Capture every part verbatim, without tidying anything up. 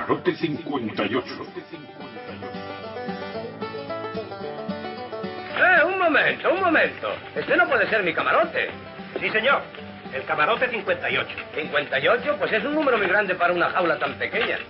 Camarote cincuenta y ocho. Eh, un momento, un momento. Este no puede ser mi camarote. Sí, señor. El camarote cincuenta y ocho. ¿cincuenta y ocho? Pues es un número muy grande para una jaula tan pequeña.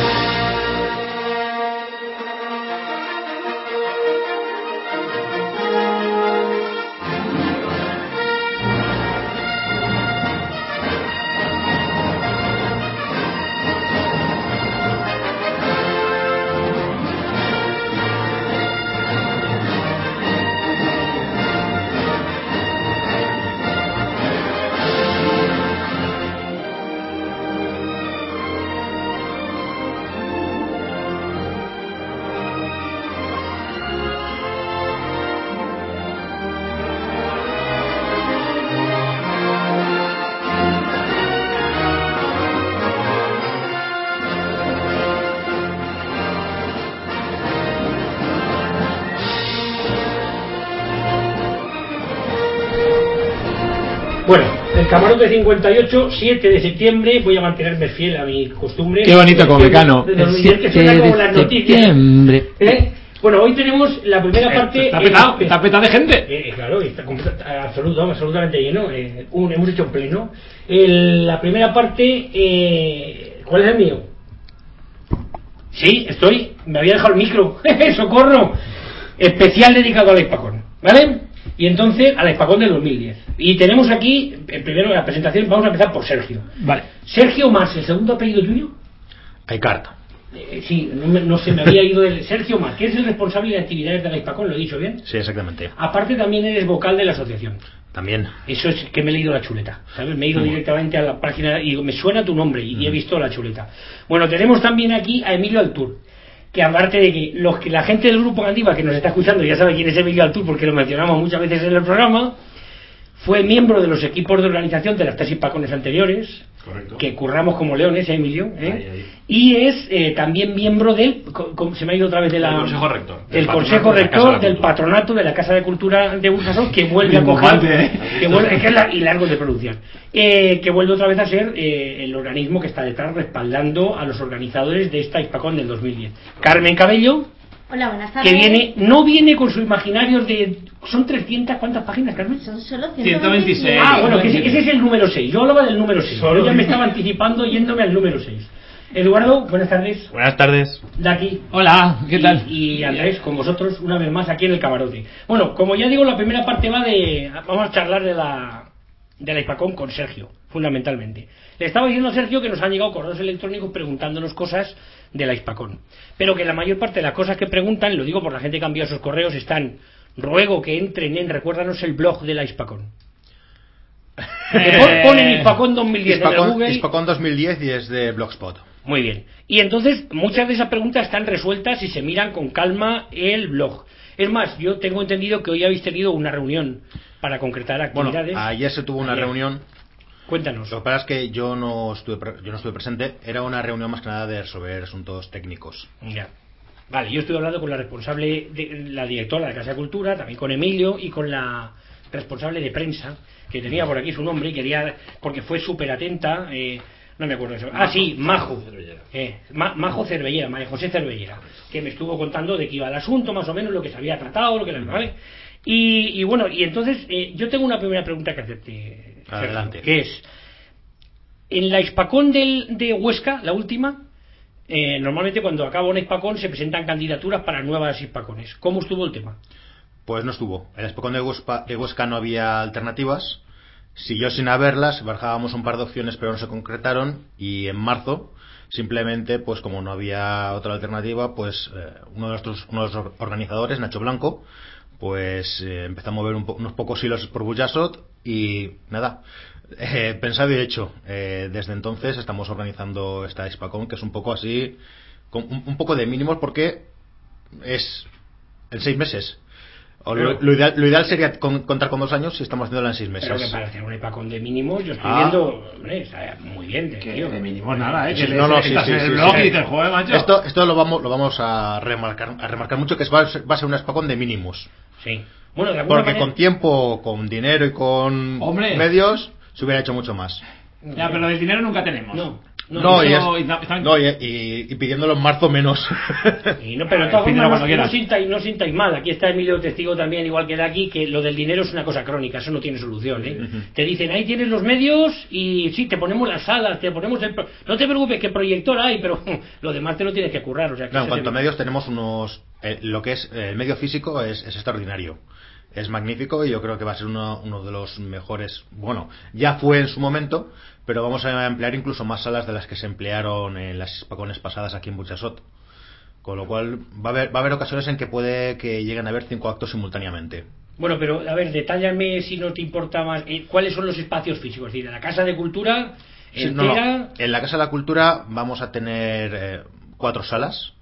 Bueno, el Camarote cincuenta y ocho, siete de septiembre, voy a mantenerme fiel a mi costumbre. Qué bonito como Mecano. siete de septiembre. ¿Eh? Bueno, hoy tenemos la primera eh, parte... Está petado, eh, está petado de gente. Eh, claro, está absoluto, absolutamente lleno. Eh, un, hemos hecho pleno. El, la primera parte... Eh, ¿Cuál es el mío? Sí, estoy... Me había dejado el micro. ¡Socorro! Especial dedicado al Hispacón, ¿vale? Y entonces al Hispacón del dos mil diez. Y tenemos aquí, primero la presentación, vamos a empezar por Sergio. Vale. Sergio Mas, ¿el segundo apellido tuyo? Aycarta. Eh, sí, no, me, no se me había ido del Sergio Mas, que es el responsable de actividades de la Hispacón, ¿lo he dicho bien? Sí, exactamente. Aparte también eres vocal de la asociación. También. Eso es que me he leído la chuleta, ¿sabes? Me he ido uh. directamente a la página y digo, me suena tu nombre y, uh-huh. y he visto la chuleta. Bueno, tenemos también aquí a Emilio Altur, que aparte de que los que la gente del grupo Gandiva que nos está escuchando ya sabe quién es Emilio Altur porque lo mencionamos muchas veces en el programa, fue miembro de los equipos de organización de las tres Hispacones anteriores. Correcto. Que curramos como leones, ¿eh, Emilio? ¿eh? Ahí, ahí. Y es eh, también miembro del, se me ha ido otra vez de la, el Consejo Rector, del Consejo Rector del Patronato de la Casa de Cultura de Burjasot, que vuelve a coger, ¿eh? que vuelve, que es la, y largo de producción, eh, que vuelve otra vez a ser eh, el organismo que está detrás respaldando a los organizadores de esta Hispacón del dos mil diez. Carmen Cabello. Hola, buenas tardes. Que viene, no viene con sus imaginarios de... ¿Son trescientas? ¿Cuántas páginas, Carmen? Son solo ciento veintiséis. Ah, bueno, que ese, ese es el número seis. Yo hablaba del número seis. Yo ya me estaba anticipando yéndome al número seis. Eduardo, buenas tardes. Buenas tardes. Daki. Hola, ¿qué tal? Y, y Andrés, con vosotros, una vez más aquí en el camarote. Bueno, como ya digo, la primera parte va de... Vamos a charlar de la... de la Hispacón con Sergio, fundamentalmente. Le estaba diciendo a Sergio que nos han llegado correos electrónicos preguntándonos cosas de la Hispacón, pero que la mayor parte de las cosas que preguntan, lo digo por la gente que ha enviado esos correos, están, ruego que entren en, recuérdanos el blog de la Hispacón. Que ponen Hispacón dos mil diez Hispacón, en el Google. Hispacón dos mil diez y es de Blogspot. Muy bien. Y entonces muchas de esas preguntas están resueltas y se miran con calma el blog. Es más, yo tengo entendido que hoy habéis tenido una reunión para concretar actividades. Bueno, ayer se tuvo una ayer. reunión. Cuéntanos. Lo que pasa es que yo no estuve yo no estuve presente. Era una reunión más que nada de resolver asuntos técnicos. Ya. Vale, yo estuve hablando con la responsable, de, la directora de la Casa de Cultura, también con Emilio y con la responsable de prensa, que tenía por aquí su nombre y quería, porque fue súper atenta, eh, no me acuerdo eso. Ah, sí, Majo. Eh, Ma, Majo Cervellera, María José Cervellera, que me estuvo contando de qué iba el asunto, más o menos, lo que se había tratado, lo que era, ¿vale? Y, y bueno, y entonces eh, yo tengo una primera pregunta que hacerte. Adelante. Que es, en la Hispacón del, de Huesca, la última, eh, normalmente cuando acaba una Hispacón se presentan candidaturas para nuevas Hispacones. ¿Cómo estuvo el tema? Pues no estuvo. En la Hispacón de Huesca, de Huesca no había alternativas. Siguió sin haberlas, barajábamos un par de opciones pero no se concretaron, y en marzo simplemente, pues como no había otra alternativa, pues eh, uno de nuestros uno de los organizadores, Nacho Blanco, pues eh, empezó a mover un po- unos pocos hilos por Burjasot y nada, eh, pensado y hecho. Eh, desde entonces estamos organizando esta Hispacón, que es un poco así, con un, un poco de mínimos, porque es en seis meses. O lo, lo, ideal, lo ideal sería con, contar con dos años si estamos haciéndola en seis meses. Pero que para hacer una Hispacón de mínimos, yo estoy ah. viendo, hombre, está muy bien, de, que tío. de mínimos nada, ¿eh? Sí, Que no, no, le, sí, estás sí, en el sí, blog sí. y dices, joder, macho. Esto, esto lo vamos, lo vamos a remarcar, a remarcar mucho, que va a ser, va a ser una Hispacón de mínimos. Sí. Bueno, de alguna porque manera... con tiempo, con dinero y con Hombre. medios se hubiera hecho mucho más. Ya, pero del dinero nunca tenemos. No. No, no, y, es, y, está... no y, y, y pidiéndolo en marzo menos. Y no, pero de todas formas, no, no, sintáis, no sintáis mal. Aquí está Emilio testigo también, igual que de aquí, que lo del dinero es una cosa crónica, eso no tiene solución, ¿eh? Uh-huh. Te dicen, ahí tienes los medios y sí, te ponemos las salas, te ponemos el... Pro... No te preocupes, que proyector hay, pero lo demás te lo tienes que currar. O sea, que no, en cuanto a medios tenemos unos... Eh, lo que es eh, el medio físico es, es extraordinario. Es magnífico y yo creo que va a ser uno, uno de los mejores. Bueno, ya fue en su momento, pero vamos a emplear incluso más salas de las que se emplearon en las Hispacones pasadas aquí en Burjasot. Con lo cual va a haber, va a haber ocasiones en que puede que lleguen a haber cinco actos simultáneamente. Bueno, pero a ver, detállame, si no te importa más, eh, ¿cuáles son los espacios físicos? Es decir, de la Casa de Cultura sí, entera... no, no. En la Casa de la Cultura vamos a tener eh, cuatro salas,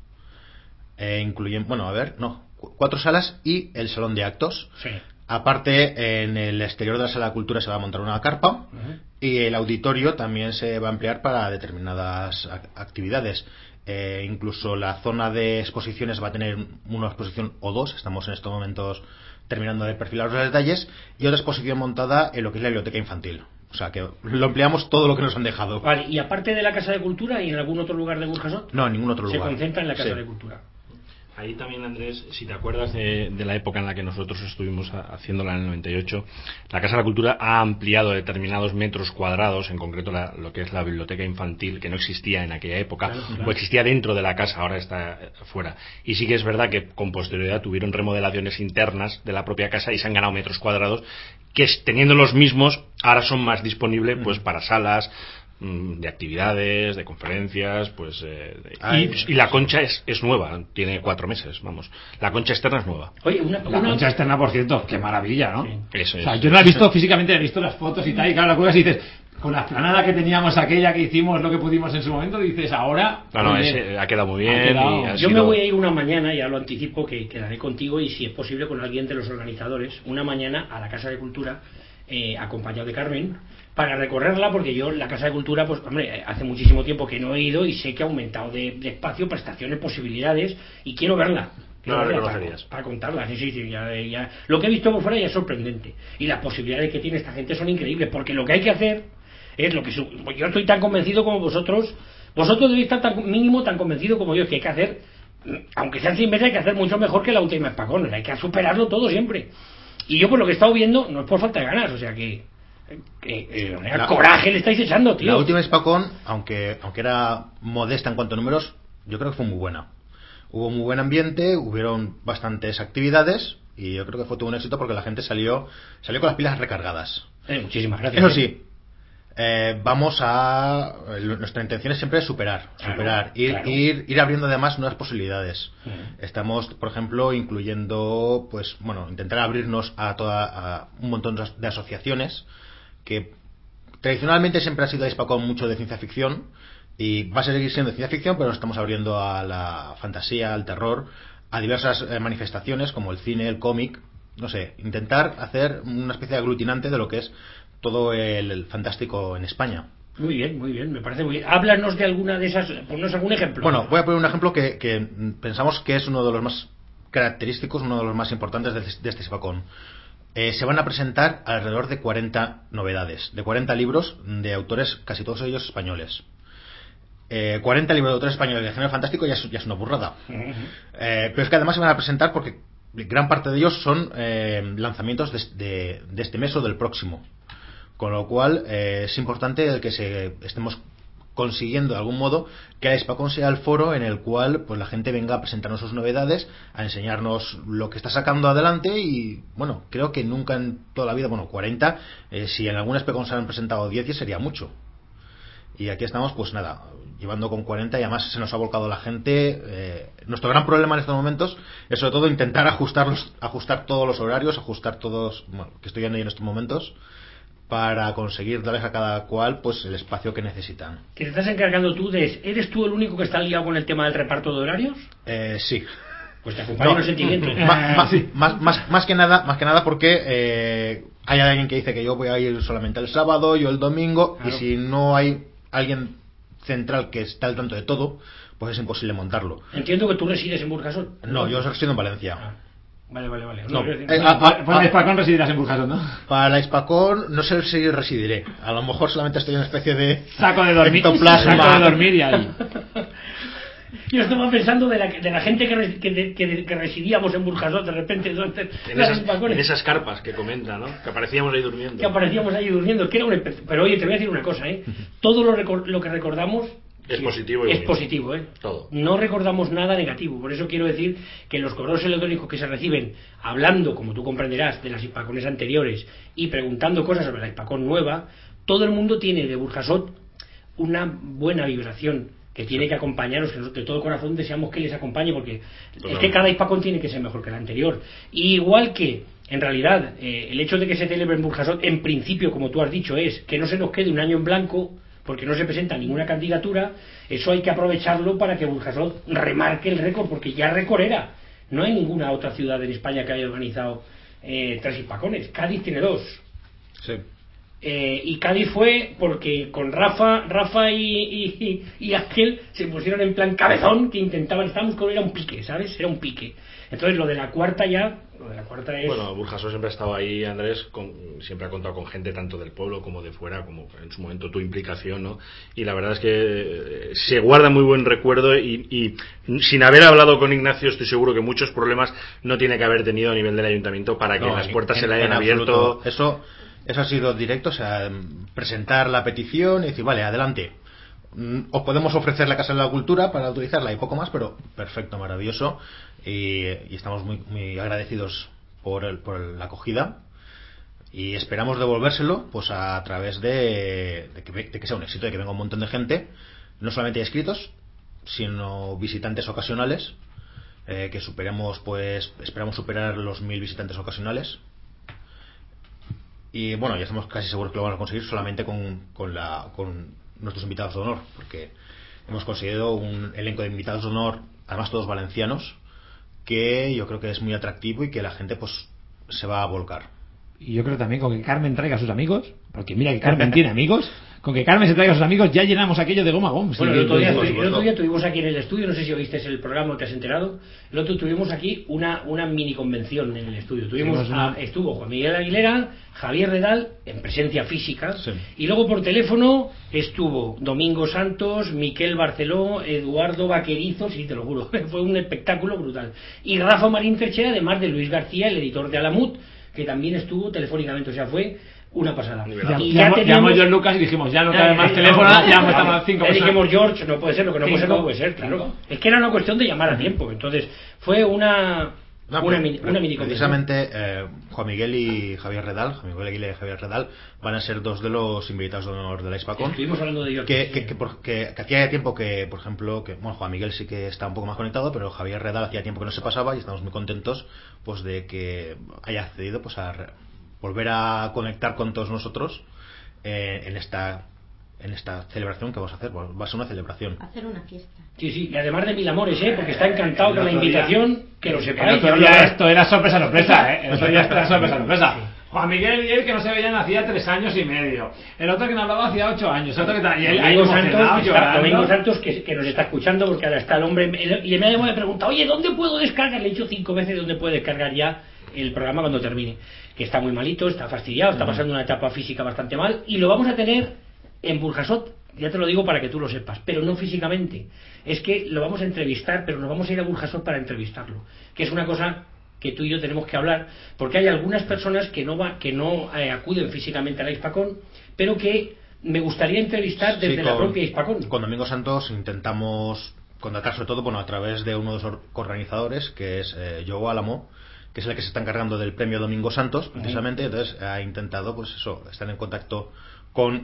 eh, incluyen, bueno, a ver, no... cuatro salas y el salón de actos. Sí. Aparte, en el exterior de la sala de cultura se va a montar una carpa. Uh-huh. Y el auditorio también se va a emplear para determinadas actividades. Eh, incluso la zona de exposiciones va a tener una exposición o dos. Estamos en estos momentos terminando de perfilar los detalles. Y otra exposición montada en lo que es la biblioteca infantil. O sea que lo empleamos todo lo que nos han dejado. Vale, y aparte de la Casa de Cultura, ¿y en algún otro lugar de Burjasot? No, en ningún otro lugar. Se concentra en la Casa sí. de Cultura. Ahí también, Andrés, si te acuerdas de, de la época en la que nosotros estuvimos haciéndola en el noventa y ocho, la Casa de la Cultura ha ampliado determinados metros cuadrados, en concreto la, lo que es la biblioteca infantil, que no existía en aquella época, claro, claro. o existía dentro de la casa, ahora está fuera. Y sí que es verdad que con posterioridad tuvieron remodelaciones internas de la propia casa y se han ganado metros cuadrados, que teniendo los mismos, ahora son más disponibles pues para salas, de actividades, de conferencias, pues eh, Ay, y, y la concha es, es nueva, tiene cuatro meses, vamos. La concha externa es nueva. Oye, una, la una... concha externa, por cierto, qué maravilla, ¿no? Sí. Eso es. O sea, yo no la he visto físicamente, he visto las fotos y tal, y claro, la cuelgas y dices, con la explanada que teníamos aquella que hicimos lo que pudimos en su momento, dices, ahora... No, no, ese, ha quedado muy bien. Quedado. Y ha yo sido... me voy a ir una mañana, ya lo anticipo, que quedaré contigo y si es posible con alguien de los organizadores, una mañana a la Casa de Cultura, eh, acompañado de Carmen, para recorrerla, porque yo la Casa de Cultura, pues hombre, hace muchísimo tiempo que no he ido y sé que ha aumentado de, de espacio, prestaciones, posibilidades, y quiero verla. Quiero no, verla no para, para contarla, sí, sí, sí, ya, ya. Lo que he visto por fuera ya es sorprendente. Y las posibilidades que tiene esta gente son increíbles, porque lo que hay que hacer es lo que... Su, yo estoy tan convencido como vosotros, vosotros debéis estar tan mínimo tan convencido como yo, que hay que hacer, aunque sean seis meses, hay que hacer mucho mejor que la última Hispacones, hay que superarlo todo siempre. Y yo por lo que he estado viendo, no es por falta de ganas, o sea que... Que, eh, la, coraje le estáis echando, tío. La última Hispacón, aunque aunque era modesta en cuanto a números, yo creo que fue muy buena. Hubo muy buen ambiente, hubieron bastantes actividades y yo creo que fue todo un éxito porque la gente salió salió con las pilas recargadas. Eh, muchísimas gracias. Eso sí, eh, vamos a nuestra intención es siempre superar, claro, superar, ir, claro. ir ir abriendo además nuevas posibilidades. Uh-huh. Estamos, por ejemplo, incluyendo, pues bueno, intentar abrirnos a toda a un montón de asociaciones que tradicionalmente siempre ha sido Hispacón mucho de ciencia ficción y va a seguir siendo de ciencia ficción, pero nos estamos abriendo a la fantasía, al terror, a diversas eh, manifestaciones como el cine, el cómic, no sé, intentar hacer una especie de aglutinante de lo que es todo el, el fantástico en España. Muy bien, muy bien, me parece muy bien. Háblanos de alguna de esas, ponnos algún ejemplo. Bueno, voy a poner un ejemplo que, que pensamos que es uno de los más característicos, uno de los más importantes de, de este Hispacón. Eh, se van a presentar alrededor de cuarenta novedades, de cuarenta libros de autores, casi todos ellos españoles. Eh, cuarenta libros de autores españoles de género fantástico ya es, ya es una burrada. Uh-huh. Eh, pero es que además se van a presentar porque gran parte de ellos son eh, lanzamientos de, de, de este mes o del próximo. Con lo cual eh, es importante el que se estemos consiguiendo de algún modo que la Hispacón sea el foro en el cual pues la gente venga a presentarnos sus novedades, a enseñarnos lo que está sacando adelante y bueno, creo que nunca en toda la vida, bueno, cuarenta, eh, si en alguna Hispacón se han presentado diez sería mucho. Y aquí estamos pues nada, llevando con cuarenta y además se nos ha volcado la gente. Eh, nuestro gran problema en estos momentos es sobre todo intentar ajustarlos, ajustar todos los horarios, ajustar todos, bueno, que estoy en ello en estos momentos, para conseguir darles a cada cual pues el espacio que necesitan. ¿Que te estás encargando tú de... ¿Eres tú el único que está liado con el tema del reparto de horarios? Eh, sí. Pues te acompaño no, en el sentimiento. Más, más, sí. más, más, más que nada, más que nada porque eh, hay alguien que dice que yo voy a ir solamente el sábado, yo el domingo, claro. Y si no hay alguien central que está al tanto de todo, pues es imposible montarlo. Entiendo que tú resides en Burjasot. No, yo resido en Valencia. Ah. Vale, vale, vale. No, No, eh, no, a- a- Para la Hispacón residirás en Burjasot, ¿no? Para la Hispacón no sé si residiré. A lo mejor solamente estoy en una especie de Saco de dormir. ectoplasma. Saco de dormir y ahí. Yo estaba pensando de la, de la gente que, res- que, que, que residíamos en Burjasot de repente durante En las esas, Hispacones, en esas carpas que comenta, ¿no? Que aparecíamos ahí durmiendo. que aparecíamos ahí durmiendo, que era un espe- pero oye, te voy a decir una cosa, ¿eh? Todo lo, recor- lo que recordamos Es sí, positivo y es bonito. positivo, ¿eh? Todo. No recordamos nada negativo, por eso quiero decir que los correos electrónicos que se reciben hablando, como tú comprenderás, de las Hispacones anteriores y preguntando cosas sobre la Hispacón nueva, todo el mundo tiene de Burjasot una buena vibración que tiene que acompañarnos, que nosotros de todo corazón deseamos que les acompañe, porque Totalmente. es que cada Hispacón tiene que ser mejor que la anterior. Y igual que, en realidad, eh, el hecho de que se celebre en Burjasot, en principio, como tú has dicho, es que no se nos quede un año en blanco, porque no se presenta ninguna candidatura. Eso hay que aprovecharlo para que Burjasot remarque el récord, porque ya récord era. No hay ninguna otra ciudad en España que haya organizado eh, tres Hispacones. Cádiz tiene dos. Sí. Eh, y Cádiz fue porque con Rafa Rafa y, y, y Ángel se pusieron en plan cabezón, que intentaban, estábamos con, era un pique, ¿sabes? Era un pique. Entonces lo de la cuarta ya, lo de la cuarta es... Bueno, Burjasot siempre ha estado ahí, Andrés, con, siempre ha contado con gente tanto del pueblo como de fuera, como en su momento tu implicación, ¿no? Y la verdad es que eh, se guarda muy buen recuerdo y, y sin haber hablado con Ignacio estoy seguro que muchos problemas no tiene que haber tenido a nivel del ayuntamiento para que No, las puertas en- se le hayan en abierto. absoluto. Eso, eso ha sido directo, o sea, presentar la petición y decir, vale, adelante. Mm, Os podemos ofrecer la Casa de la Cultura para utilizarla y poco más, pero perfecto, maravilloso. Y, y estamos muy, muy agradecidos por, el, por la acogida. Y esperamos devolvérselo pues a través de, de, que, de que sea un éxito, de que venga un montón de gente, no solamente inscritos, sino visitantes ocasionales. Eh, que superemos, pues esperamos superar los mil visitantes ocasionales. Y bueno, ya estamos casi seguros que lo vamos a conseguir solamente con, con, la, con nuestros invitados de honor, porque hemos conseguido un elenco de invitados de honor, además todos valencianos, que yo creo que es muy atractivo y que la gente pues se va a volcar. Y yo creo también con que Carmen traiga a sus amigos, porque mira que Carmen tiene amigos, con que Carmen se traiga a sus amigos ya llenamos aquello de goma a goma. Bueno, Sí, el otro, día, sí, el otro día tuvimos aquí en el estudio, no sé si oíste el programa o te has enterado, el otro tuvimos aquí una, una mini convención en el estudio. Tuvimos Tuvimos una- a- estuvo Juan Miguel Aguilera, Javier Redal, en presencia física, Sí. y luego por teléfono estuvo Domingo Santos, Miquel Barceló, Eduardo Vaquerizo, sí, te lo juro, fue un espectáculo brutal. Y Rafa Marín Terché, además de Luis García, el editor de Alamut, que también estuvo telefónicamente, o sea, fue una pasada. Nivel. Y Ya, ya llamó teníamos- John Lucas y dijimos, ya no Ah, cabe eh, más eh, teléfono, no, no, ya no, hemos no, estado cinco le dijimos, personas. George, no puede ser, lo que no puede ser, Cinco. no puede ser, claro. Cinco. Es que era una cuestión de llamar a tiempo. Entonces, fue una, No, una, pre- mini, pre- una mini convención. precisamente eh, Juan Miguel y Javier Redal, Juan Miguel Aguilera y Javier Redal van a ser dos de los invitados de honor de la Hispacón. Estuvimos hablando de ello. Que, aquí, que, sí. que, por- que- que hacía tiempo que, por ejemplo, que bueno, Juan Miguel sí que está un poco más conectado, pero Javier Redal hacía tiempo que no se pasaba y estamos muy contentos pues de que haya accedido pues a re- volver a conectar con todos nosotros eh, en esta en esta celebración que vamos a hacer. Bueno, va a ser una celebración. Hacer una fiesta. Sí, sí, y además de mil amores, ¿eh? Porque está encantado El con la otro día- invitación, que lo El sepáis. otro ya día lo- esto era sorpresa, sorpresa, ¿eh? El otro día esto era sorpresa, sorpresa. Juan Miguel y él que no se veían hacía tres años y medio. El otro que no hablaba hacía ocho años. El otro que tal. Y él ahí Domingo emocionado, Santos, que está- llorando. Domingo Santos que, que nos está escuchando porque ahora está el hombre el- y me ha llamado y me pregunta, oye, ¿dónde puedo descargar? Le he dicho cinco veces dónde puede descargar ya el programa cuando termine, que está muy malito, está fastidiado, está pasando una etapa física bastante mal y lo vamos a tener en Burjasot, ya te lo digo para que tú lo sepas, pero no físicamente, es que lo vamos a entrevistar, pero nos vamos a ir a Burjasot para entrevistarlo, que es una cosa que tú y yo tenemos que hablar, porque hay algunas personas que no va, que no eh, acuden físicamente a la Hispacón, pero que me gustaría entrevistar desde Sí, la con- propia Hispacón. Con Domingo Santos intentamos contactar sobre todo bueno, a través de uno de los organizadores, que es eh, Joe Álamo, que es el que se está encargando del premio Domingo Santos, precisamente. Entonces ha intentado, pues eso, estar en contacto con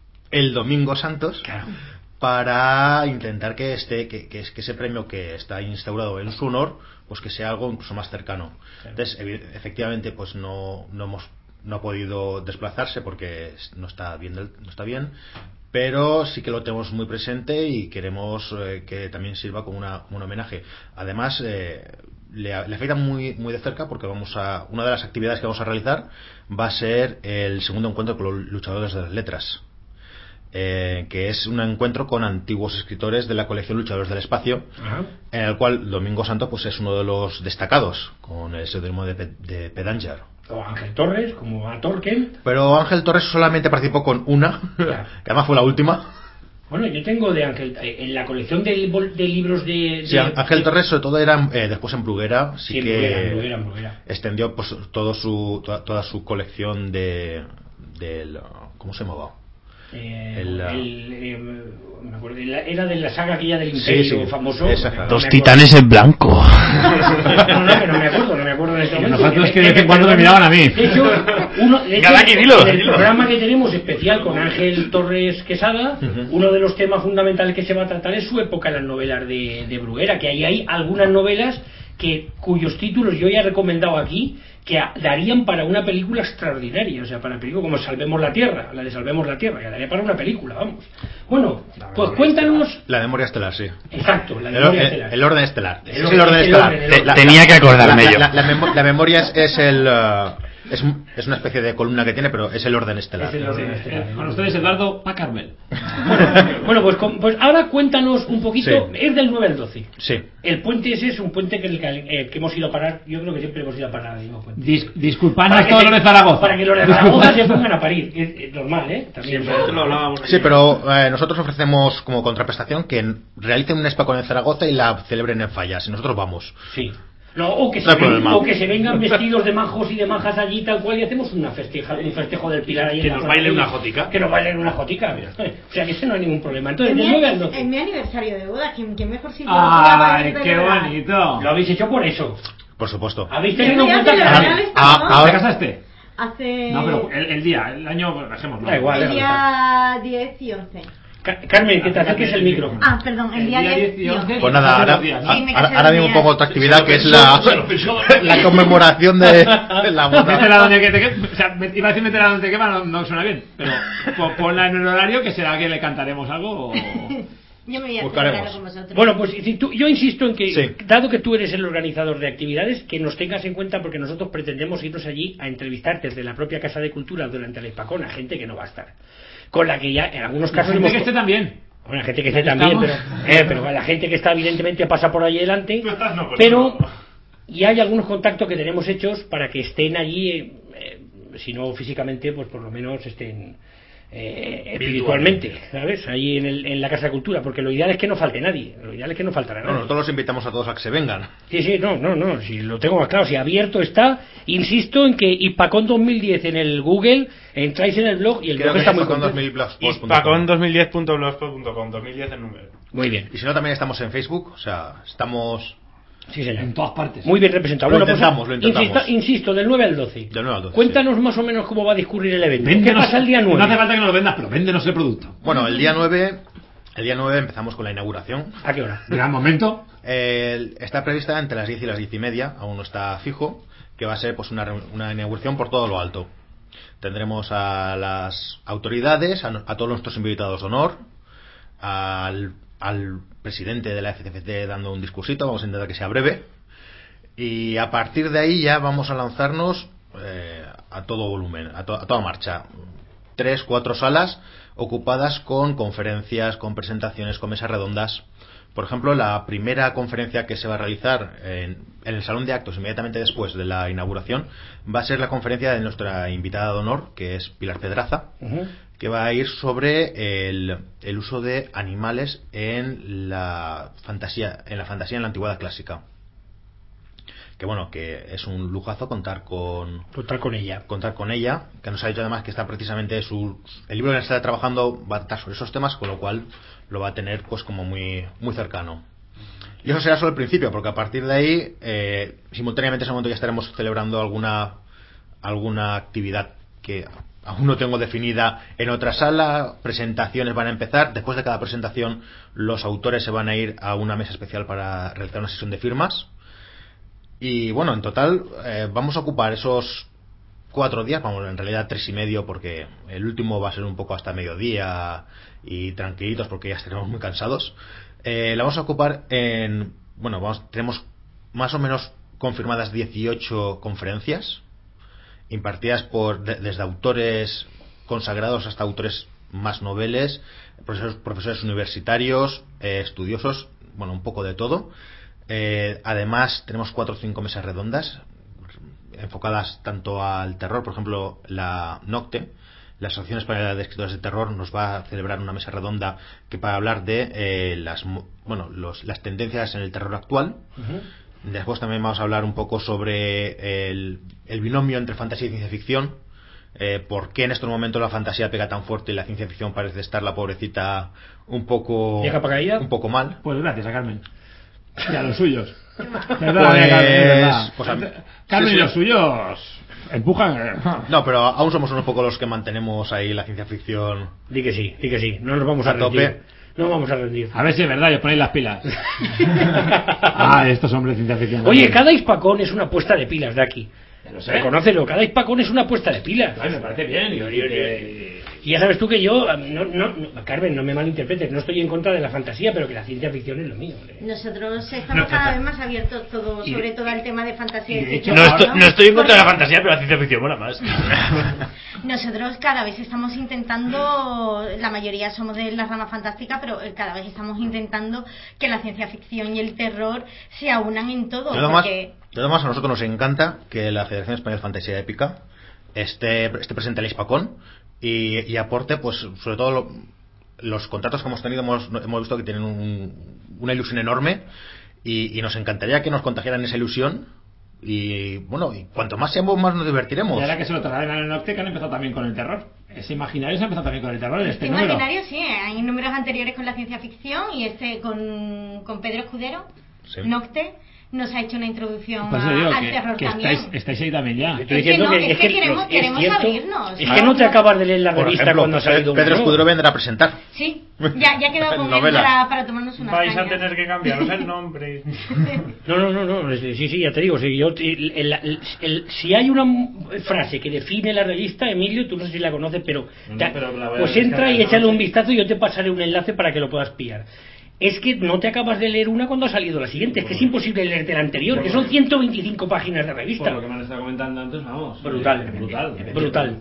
el Domingo Santos Claro. para intentar que este que, que, es- que ese premio que está instaurado en su honor, pues que sea algo incluso más cercano. Entonces, evi- efectivamente, pues no, no hemos no ha podido desplazarse porque no está bien del- no está bien, pero sí que lo tenemos muy presente y queremos eh, que también sirva como, una, como un homenaje. Además, eh, le, le afecta muy muy de cerca porque vamos a una de las actividades que vamos a realizar va a ser el segundo encuentro con los luchadores de las letras. eh, que es un encuentro con antiguos escritores de la colección Luchadores del Espacio, Ajá. en el cual Domingo Santo pues es uno de los destacados, con el seudónimo de, Pe- de Pedanger. O Ángel Torres, como a Torken. Pero Ángel Torres solamente participó con una, Ya. que además fue la última. Bueno, yo tengo de Ángel, eh, en la colección de, bol- de libros de... Sí, de- Ángel de- Torres sobre todo era eh, después en Bruguera, sí, Sí, en que Bruguera, en Bruguera, en Bruguera. extendió pues todo su toda, toda su colección de del ¿cómo se llamaba? Eh, El, el, uh, eh, me acuerdo, la- era de la saga aquella del Sí, Imperio sí, famoso. esa No saga. me Dos acuerdo. titanes en blanco. No, no, que no me acuerdo, no me acuerdo en este momento. nosotros que de me- vez en cuando me miraban a mí. De hecho, uno, de hecho, Galaki, dilo, en el dilo. programa que tenemos especial con Ángel Torres Quesada, uno de los temas fundamentales que se va a tratar es su época en las novelas de, de Bruguera, que ahí hay algunas novelas que cuyos títulos yo ya he recomendado aquí, que a- darían para una película extraordinaria, o sea, para película como Salvemos la Tierra, la de Salvemos la Tierra, que daría para una película, vamos. Bueno, pues cuéntanos... La memoria estelar, sí. Exacto, la El, memoria el- estelar. el orden estelar. El Ese es orden- el orden el estelar. orden, el Te- orden. la- Tenía que acordarme la, yo. La, la memo- la memoria es, es el uh, es, un- es una especie de columna que tiene, pero es el orden estelar. Es el orden estelar. Con ustedes Eduardo Pacarbel. Bueno, pues, com- pues ahora cuéntanos un poquito, Sí. es del nueve al doce. Sí. El puente ese es un puente que, el que, eh, que hemos ido a parar, yo creo que siempre hemos ido a parar al mismo puente. Dis, disculpadnos Para que todos se- los de Zaragoza. Para que los de Zaragoza se pongan a parir, que es, es normal, ¿eh? También Siempre lo hablábamos. Sí, pero eh, nosotros ofrecemos como contraprestación que en- realicen una Spacon en Zaragoza y la celebren en Fallas. Y nosotros vamos. Sí. No, o, que se No hay ven- problema. o que se vengan vestidos de majos y de majas allí tal cual y hacemos una festeja, un festejo del Pilar ahí en Que la nos zona bailen de- una jotica. Que nos bailen una jotica. O sea que ese no hay ningún problema. Entonces, En del mi, nueve al doce. en mi aniversario de boda, que, que mejor sitio para Ay, ir de qué verdad. bonito. Lo habéis hecho por eso. Por supuesto. Habéis Yo tenido en voy a cuenta que... celebrar el Ah, Spacon ahora- ¿Te casaste? hace No, pero el, el día, el año, por ejemplo. Da igual. el día diez y once. Ca- Carmen, que te acerques el micro. Ah, perdón, el, día diez y once. Pues nada, ahora, Sí, me ahora, casé ahora el viene un día. poco otra actividad Se que lo es pensó, la, se lo pensó. la conmemoración de, de la Dice boda. la doña que te que- o sea, me iba a decir meter a la doña que quema, no, no suena bien, pero pon- ponla en el horario que será que le cantaremos algo o... Yo me voy a Buscaremos. celebrarlo con vosotros. Bueno, pues si tú- yo insisto en que, Sí. dado que tú eres el organizador de actividades, que nos tengas en cuenta porque nosotros pretendemos irnos allí a entrevistarte desde la propia Casa de Cultura durante la Hispacón a gente que no va a estar. Con la que ya, en algunos casos... Gente hemos- que esté también. Bueno, gente que esté también, pero, Estamos. eh, pero la gente que está evidentemente pasa por allí delante. Tú estás, no, pues Pero no. y hay algunos contactos que tenemos hechos para que estén allí, eh, eh, si no físicamente, pues por lo menos estén eh, espiritualmente, ¿sabes? Ahí en, el, en la Casa de Cultura, porque lo ideal es que no falte nadie. Lo ideal es que no faltará No, nadie. nosotros los invitamos a todos a que se vengan. Sí, sí, no, no, no, si lo tengo más claro, si abierto está, insisto en que Hispacón dos mil diez en el Google, entráis en el blog y el Creo blog que está es muy con completo. dos mil blogspot punto com. Hispacon dos mil diez punto blogspot punto com, dos mil diez en número. Muy bien, Y si no, también estamos en Facebook. O sea, estamos sí señor. En todas partes. Muy bien representado. Lo Bueno, pues, intentamos, lo intentamos. insista- insisto, del nueve al doce. Del nueve al doce, Cuéntanos más o menos cómo va a discurrir el evento. ¿Qué Véndenos- pasa el día nueve? No hace falta que nos lo vendas, pero véndenos el producto. Bueno, el día nueve el día nueve empezamos con la inauguración. ¿A qué hora? Gran momento. Eh, está prevista entre las diez y las diez y media, aún no está fijo, que va a ser pues una, reu- una inauguración por todo lo alto. Tendremos a las autoridades, a, no- a todos nuestros invitados de honor, al, al presidente de la F C F T dando un discursito, vamos a intentar que sea breve, y a partir de ahí ya vamos a lanzarnos eh, a todo volumen, a, to- a toda marcha. Tres, cuatro salas ocupadas con conferencias, con presentaciones, con mesas redondas. Por ejemplo, la primera conferencia que se va a realizar en, en el salón de actos inmediatamente después de la inauguración va a ser la conferencia de nuestra invitada de honor, que es Pilar Pedraza, Ujú. que va a ir sobre el, el uso de animales en la fantasía, en la fantasía en la antigüedad clásica. Que bueno, que es un lujazo contar con Contar con ella. contar con ella, que nos ha dicho además que está precisamente su el libro en el que está trabajando va a tratar sobre esos temas, con lo cual lo va a tener pues como muy muy cercano. Y eso será solo el principio, porque a partir de ahí eh, simultáneamente en ese momento ya estaremos celebrando alguna alguna actividad que aún no tengo definida en otra sala. Presentaciones van a empezar, después de cada presentación los autores se van a ir a una mesa especial para realizar una sesión de firmas. Y bueno, en total eh, vamos a ocupar esos cuatro días, vamos, en realidad tres y medio, porque el último va a ser un poco hasta mediodía y tranquilitos porque ya estaremos muy cansados. Eh, la vamos a ocupar en, bueno, vamos, tenemos más o menos confirmadas dieciocho conferencias impartidas por de- desde autores consagrados hasta autores más noveles, profesores, profesores universitarios, eh, estudiosos, bueno, un poco de todo. Eh, además, tenemos cuatro o cinco mesas redondas enfocadas tanto al terror. Por ejemplo, la Nocte, la Asociación Española de Escritores de Terror, nos va a celebrar una mesa redonda que para hablar de eh, las bueno los, las tendencias en el terror actual. Uh-huh. Después también vamos a hablar un poco sobre el, el binomio entre fantasía y ciencia ficción. Eh, ¿Por qué en estos momentos la fantasía pega tan fuerte y la ciencia ficción parece estar, la pobrecita, un poco un poco mal? Pues gracias a Carmen y a los suyos. ¿Verdad, pues, Carmen, pues a, Carmen sí, sí. y los suyos empujan. No, pero aún somos unos pocos los que mantenemos ahí la ciencia ficción. Di que sí, di que sí. No nos vamos a, a rendir. No vamos a rendir. A ver si es verdad, y os ponéis las pilas. Ah, estos hombres de ciencia ficción. Oye, cada hispacón es una puesta de pilas de aquí. No sé. Reconócelo, cada hispacón es una puesta de pilas. Ay, me parece bien. Y, y, y, y ya sabes tú que yo, no, no, no, Carmen, no me malinterpretes, no estoy en contra de la fantasía, pero que la ciencia ficción es lo mío. ¿eh? Nosotros estamos no, cada vez más abiertos todo, sobre todo al tema de fantasía y, y hecho, no, estoy, no estoy en contra de la fantasía, pero la ciencia ficción mola más. Nosotros cada vez estamos intentando, la mayoría somos de la rama fantástica, pero cada vez estamos intentando que la ciencia ficción y el terror se aunan en todo. De porque... además a nosotros nos encanta que la Federación Española de Fantasía Épica esté, esté presente en el Hispacón y, y aporte, pues sobre todo lo, los contratos que hemos tenido, hemos, hemos visto que tienen un, una ilusión enorme y, y nos encantaría que nos contagiaran esa ilusión. Y bueno, y cuanto más seamos, más nos divertiremos. Y ahora que se lo trasladen a la Nocte, que han empezado también con el terror. Ese imaginario se ha empezado también con el terror. En este, este imaginario sí, hay números anteriores con la ciencia ficción y este con, con Pedro Escudero, sí. Nocte. Nos ha hecho una introducción pues a, digo, al que, terror que también. Estáis, estáis ahí también ya. Estoy diciendo que, no, que, es que, que queremos, queremos es cierto, abrirnos. Es que no te acabas de leer la revista ejemplo, cuando ha salido. Pedro Escudero vendrá a presentar. Sí, ya, ya he quedado con él para, para tomarnos una Vais cañas. A tener que cambiaros el nombre. No, no, no, no, sí, sí, ya te digo. Sí, yo, el, el, el, el, si hay una frase que define la revista, Emilio, tú no sé si la conoces, pero, no, te, pero pues entra y échale un vistazo y yo te pasaré un enlace para que lo puedas pillar. Es que no te acabas de leer una cuando ha salido la siguiente, es que es imposible leerte la anterior, que son ciento veinticinco páginas de revista. Por lo que me han estado comentando antes, vamos. Brutal, brutal. Brutal.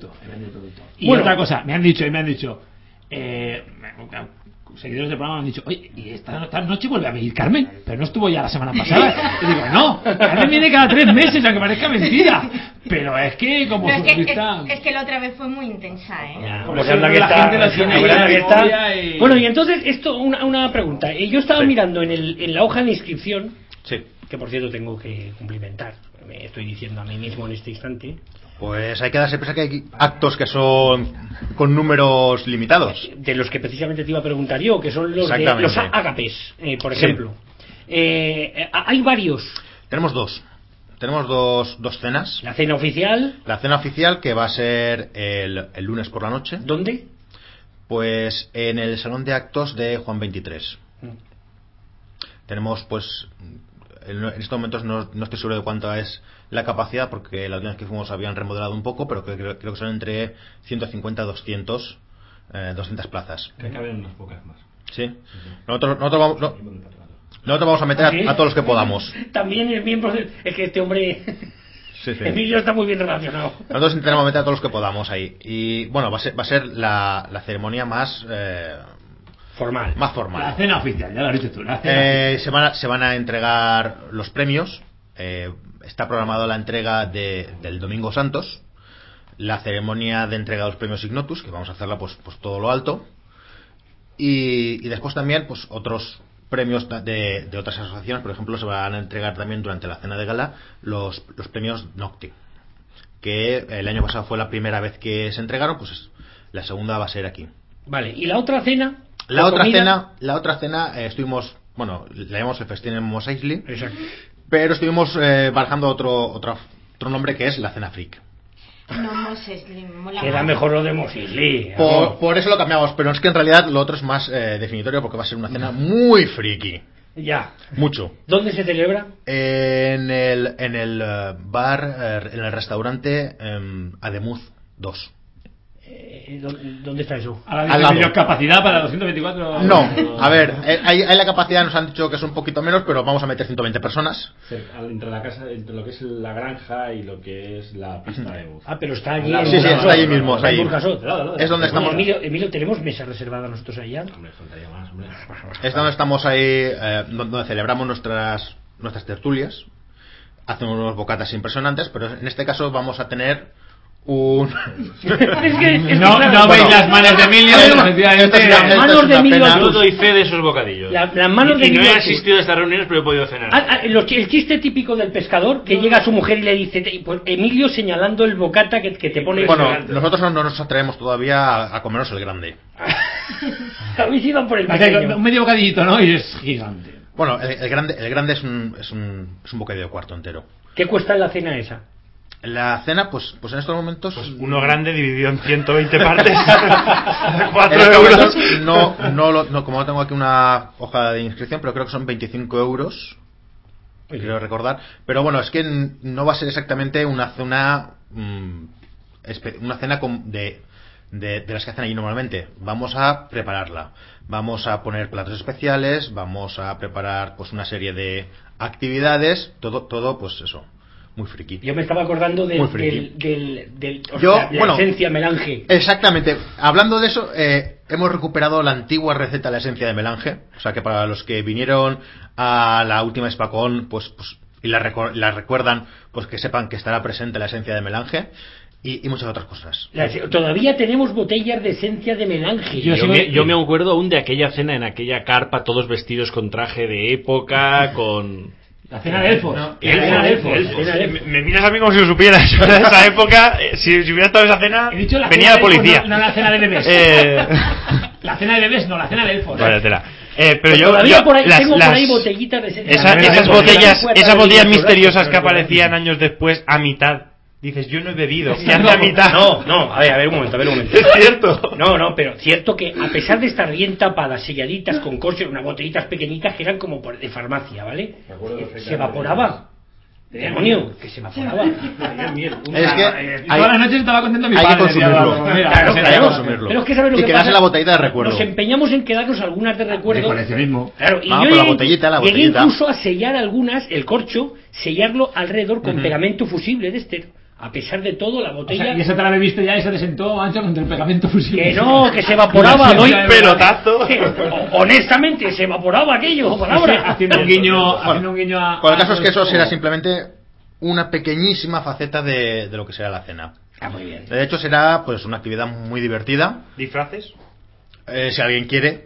Y bueno, otra cosa, me han dicho, y me han dicho, eh, seguidores del programa me han dicho, oye, ¿y esta, esta noche vuelve a venir Carmen? Pero no estuvo ya la semana pasada. Y digo, no, Carmen viene cada tres meses, aunque parezca mentira. Pero es que como no, su es, que, vista... es, es que la otra vez fue muy intensa, ¿eh? Ya, como se la, la gente lo tiene que está... y... Bueno, y entonces, esto, una, una pregunta. Yo estaba sí. mirando en, el, en la hoja de inscripción, sí. que por cierto tengo que cumplimentar, me estoy diciendo a mí mismo en este instante. Pues hay que darse prisa que hay actos que son con números limitados. De los que precisamente te iba a preguntar yo, que son los de los ágapes, eh, por ejemplo. Sí. Eh, hay varios. Tenemos dos. Tenemos dos, dos cenas. La cena oficial. La cena oficial que va a ser el, el lunes por la noche. ¿Dónde? Pues en el salón de actos de Juan veintitrés. Mm. Tenemos pues... En estos momentos no, no estoy seguro de cuánto es la capacidad, porque la última vez que fuimos habían remodelado un poco, pero creo, creo que son entre ciento cincuenta a doscientos, eh, doscientas plazas. Que caben unas pocas más. Sí. Nosotros, nosotros, vamos, no, nosotros vamos a meter ¿sí? a, a todos los que podamos. También es miembro de, es que este hombre... Sí, sí. Emilio está muy bien relacionado. Nosotros intentaremos meter a todos los que podamos ahí. Y bueno, va a ser, va a ser la, la ceremonia más... Eh, formal. Más formal. La cena oficial, ya lo has dicho tú. La cena eh, se, van a, se van a entregar los premios. Eh, está programado la entrega de, del Domingo Santos. La ceremonia de entrega de los premios Ignotus, que vamos a hacerla pues, pues todo lo alto. Y, y después también pues otros premios de, de otras asociaciones. Por ejemplo, se van a entregar también durante la cena de gala los, los premios Nocti, que el año pasado fue la primera vez que se entregaron, pues la segunda va a ser aquí. Vale, ¿y la otra cena? La otra comida? cena, la otra cena eh, estuvimos, bueno, le llamamos el festín en Mos Eisley. Exacto. Pero estuvimos eh, barajando otro, otro otro nombre que es la cena freak. No, Mos Eisley, mola Queda más. mejor lo de Mos Eisley. Por, por eso lo cambiamos, pero es que en realidad lo otro es más eh, definitorio, porque va a ser una cena muy friki. Ya. Mucho. ¿Dónde se celebra? Eh, en el en el uh, bar, uh, en el restaurante um, Ademuz dos. Eh, ¿Dónde está eso? Ahora dice medio capacidad para doscientos veinticuatro. No, a ver, hay, hay la capacidad, nos han dicho que es un poquito menos, pero vamos a meter ciento veinte personas. Entre la casa, entre lo que es la granja y lo que es la pista de bus. Ah, pero está allí. Sí, sí, está allí mismo. Está allí. Es donde estamos. Emilio, Emilio, ¿tenemos mesa reservada nosotros allá? Hombre, faltaría más, hombre. Es donde estamos ahí, eh, donde celebramos nuestras nuestras tertulias. Hacemos unos bocatas impresionantes, pero en este caso vamos a tener un... es que, es no, que, no veis bueno, las manos de Emilio, efectivamente. Las manos de Emilio. Yo doy fe de esos bocadillos. La, las manos y, de y no Emilio he asistido a estas reuniones, pero he podido cenar. Ah, ah, el chiste típico del pescador que no. llega a su mujer y le dice, pues Emilio señalando el bocata que, que te pone. Bueno, nosotros no, no nos atrevemos todavía a, a comernos el grande. Habéis ido por el pequeño. Un medio bocadillito, ¿no? Y es gigante. Bueno, el, el grande, el grande es un, es un, es un bocadillo cuarto entero. ¿Qué cuesta la cena esa? La cena, pues, pues en estos momentos... Pues uno grande dividido en ciento veinte partes. cuatro euros. No, no, lo, no, como no tengo aquí una hoja de inscripción, pero creo que son veinticinco euros. Oye. Quiero recordar. Pero bueno, es que no va a ser exactamente una cena... Mmm, una cena con, de, de, de las que hacen allí normalmente. Vamos a prepararla. Vamos a poner platos especiales. Vamos a preparar pues una serie de actividades. Todo, todo pues eso. Muy friki. Yo me estaba acordando del, del, del, del o Yo, sea, la bueno, esencia melange. Exactamente. Hablando de eso, eh, hemos recuperado la antigua receta de la esencia de melange. O sea que para los que vinieron a la última Spacon, pues, pues y la, recu- la recuerdan, pues que sepan que estará presente la esencia de melange. Y, y muchas otras cosas. La, todavía tenemos botellas de esencia de melange. Yo, yo, me, yo me acuerdo aún de aquella cena en aquella carpa, todos vestidos con traje de época, con... La cena de elfos. No, elfos, la cena de elfos. elfos. elfos. Me, me miras a mí como si lo supieras. En esa época, si, si hubiera estado en esa cena, He dicho la venía cena la policía. Elfos, no, no la cena de bebés. Eh... La cena de bebés, no, la cena de elfos. Vale, tela. Eh, pero pues yo, todavía yo por ahí, las, tengo las, por ahí botellitas de esencia. Esa, esas, esas botellas, esas botellas misteriosas que aparecían años después a mitad. Dices, yo no he bebido. ¿Qué hace a mitad? No, no, a ver, a ver un momento, a ver un momento. Es cierto. No, no, pero cierto que a pesar de estar bien tapadas, selladitas con corcho, unas botellitas pequeñitas que eran como de farmacia, ¿vale? Se evaporaba. Demonio, que se evaporaba. Es que hay, toda la noche estaba contento mi hay padre. Que consumirlo. Mira, claro, hay claro. que consumirlo. Pero es que sabes lo y que quedarse pasa. La botellita de recuerdo. Nos empeñamos en quedarnos algunas de recuerdo. De coleccionismo. Claro, y ah, yo con llegué, la botellita, la llegué botellita. incluso a sellar algunas, el corcho, sellarlo alrededor con uh-huh. pegamento fusible de este. A pesar de todo, la botella... O sea, y esa te la bebiste ya y se te sentó ancho contra el pegamento fusible. Que no, que se evaporaba. Doy pelotazo. Que, honestamente, se evaporaba aquello, palabra. Sí, haciendo un guiño, bueno, haciendo un guiño a... Pues el caso es que eso será simplemente una pequeñísima faceta de, de lo que será la cena. Ah, muy bien. De hecho, será pues una actividad muy divertida. ¿Disfraces? Eh, si alguien quiere...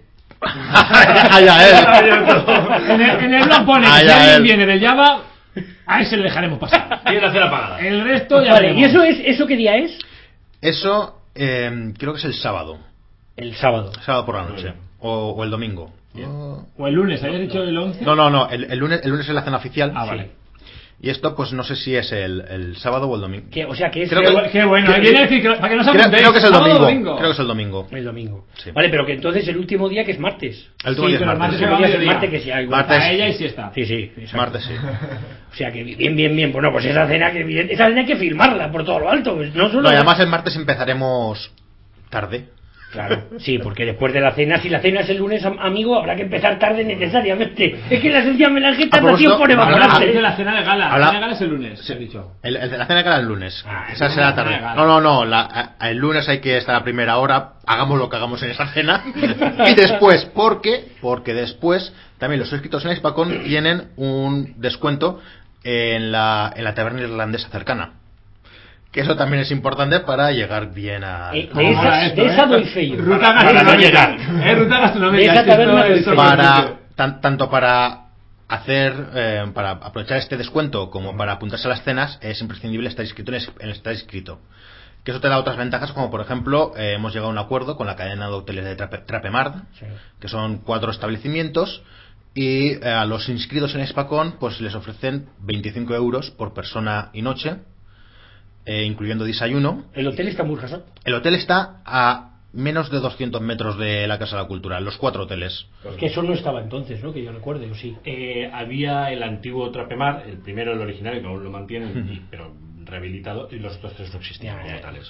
Allá él. En el, en el blog pone que si alguien viene del Java... A ese le dejaremos pasar. Tiene la cena pagada. El resto ya. Vale, ¿y eso es eso qué día es? Eso eh, creo que es el sábado. El sábado. Sábado por la noche. O, o el domingo. O, o el lunes, ¿habías dicho el once? No, no, no. El, el, lunes, el lunes es la cena oficial. Ah, vale. Sí. Y esto, pues no sé si es el, el sábado o el domingo. ¿Qué? O sea, que es. Creo que, que, qué bueno. Que, viene a decir que, para que no se creo, creo que es el domingo. domingo. Creo que es el domingo. El domingo. Sí. Vale, pero que entonces el último día que es martes. El último sí, día es martes. El martes, es martes que sea igual. Martes. Para ella y siesta. Sí, sí. Exacto. Martes, sí. O sea, que bien, bien, bien. Bueno, pues esa cena que esa cena hay que filmarla por todo lo alto. Pues no solo. No, y además el martes empezaremos tarde. Claro, sí, porque después de la cena, si la cena es el lunes, amigo, habrá que empezar tarde necesariamente. Es que la esencia melange tarda tiempo por evaporarse. De la cena de gala. Habla... La cena de gala es el lunes, se ha dicho. El, el de la cena de gala el lunes. Ah, esa será tarde. No, no, no. La, a, el lunes hay que estar a primera hora. Hagamos lo que hagamos en esa cena. Y después, ¿por qué? Porque después también los suscritos en Spacon tienen un descuento en la, en la taberna irlandesa cercana. Que eso también es importante para llegar bien a... Eh, de esa, esto, de esa eh? doy fe yo. Ruta gastronómica. Eh, ruta gastronómica. De esa taberna doy fe. Para, tan, tanto para hacer, eh, para aprovechar este descuento como para apuntarse a las cenas, es imprescindible estar inscrito en, en estar inscrito. Que eso te da otras ventajas, como por ejemplo, eh, hemos llegado a un acuerdo con la cadena de hoteles de Trape, Trapemard, sí. que son cuatro establecimientos, y eh, a los inscritos en Spacon pues les ofrecen veinticinco euros por persona y noche. Eh, incluyendo desayuno. ¿El hotel está en Burjasot? El hotel está a menos de doscientos metros de la Casa de la Cultura, los cuatro hoteles. Que eso no estaba entonces, ¿no? Que yo recuerde, ¿o sí? Eh, había el antiguo Trapemar, el primero, el original, que aún lo mantienen, y, pero rehabilitado, y los otros tres no existían como tales.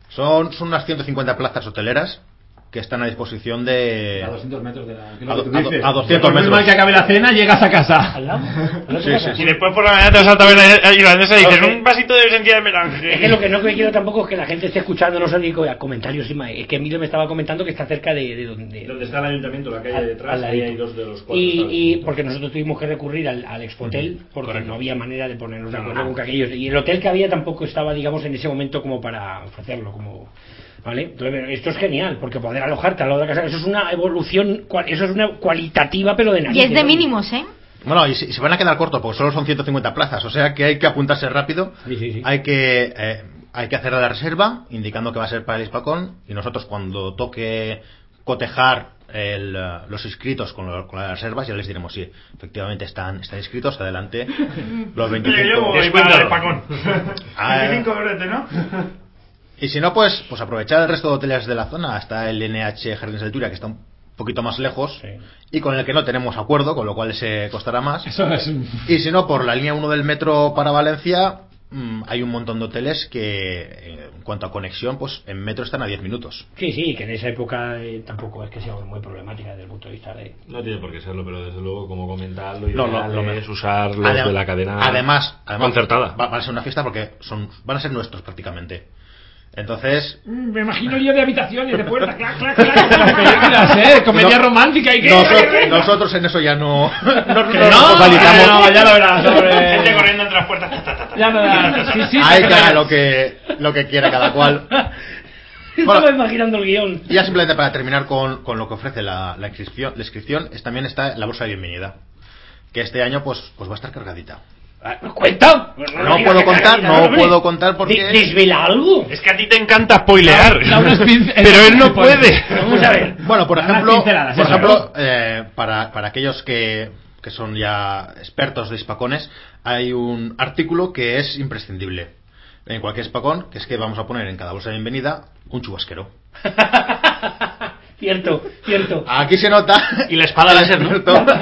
Son, son unas ciento cincuenta plazas hoteleras que están a disposición de... A doscientos metros de la... A, a, a doscientos metros. Más que acabe la cena, llegas a casa. ¿Al lado? Sí, sí, sí. Y después por la mañana te vas a la taberna irlandesa y dices, un vasito de esencia de melange. Es que lo que no quiero tampoco es que la gente esté escuchando, no sé, a comentarios. Es que Emilio me estaba comentando que está cerca de, de donde... Donde está el ayuntamiento, la calle detrás, ahí hay dos de los cuatro. Y, y porque nosotros tuvimos que recurrir al, al Expotel, porque Correcto. No había manera de ponernos de acuerdo no, no. con aquellos. Y el hotel que había tampoco estaba, digamos, en ese momento como para ofrecerlo, como... ¿Vale? Entonces, esto es genial, porque poder alojarte al lado de la casa, eso es una evolución, eso es una cualitativa, pero de narices. Y es de mínimos, ¿eh? Bueno, y se, se van a quedar cortos, porque solo son ciento cincuenta plazas, o sea que hay que apuntarse rápido, sí, sí, sí. hay que eh, hay que hacer la reserva, indicando que va a ser para el Hispacón, y nosotros cuando toque cotejar el, los inscritos con, lo, con las reservas, ya les diremos si sí, efectivamente están, están inscritos, adelante, los veinticinco... Descuento del Hispacón. veinticinco euros, ¿no? Y si no, pues pues aprovechar el resto de hoteles de la zona, hasta el N H Jardines del Turia, que está un poquito más lejos, sí. y con el que no tenemos acuerdo, con lo cual se costará más. Eso es... Y si no, por la línea uno del metro para Valencia, mmm, hay un montón de hoteles que, en cuanto a conexión, pues en metro están a diez minutos. Sí, sí, que en esa época eh, tampoco es que sea muy problemática desde el punto de vista de... No tiene por qué serlo, pero desde luego, como comentar, lo ideal no, no, lo es usar los adem- de la cadena además, además, concertada. Va, van a ser una fiesta porque son van a ser nuestros prácticamente. Entonces... Me imagino yo de habitaciones, de puertas, clac, clac, clac, clac, películas, ¿eh? Comedia no, romántica y qué. Nosotros, nosotros en eso ya no... No, no, no, no, no, ya lo verás. Gente corriendo entre las puertas. Ta, ta, ta, ta. Ya lo verás. Sí, sí, hay que haga lo que, lo que quiera cada cual. Bueno, estaba imaginando el guión. Ya simplemente para terminar con, con lo que ofrece la, la, inscripción, la inscripción, es, también está la bolsa de bienvenida. Que este año pues, pues va a estar cargadita. ¿Cuenta? No, no puedo contar, no puedo contar porque... ¿Desvela algo? Es que a ti te encanta spoilear. Da, da pero él no puede. Vamos a ver. Bueno, por ejemplo, por ejemplo eh, para, para aquellos que, que son ya expertos de hispacones, hay un artículo que es imprescindible en cualquier hispacón, que es que vamos a poner en cada bolsa de bienvenida un chubasquero. Cierto, cierto. Aquí se nota. Y la espada láser, ¿no?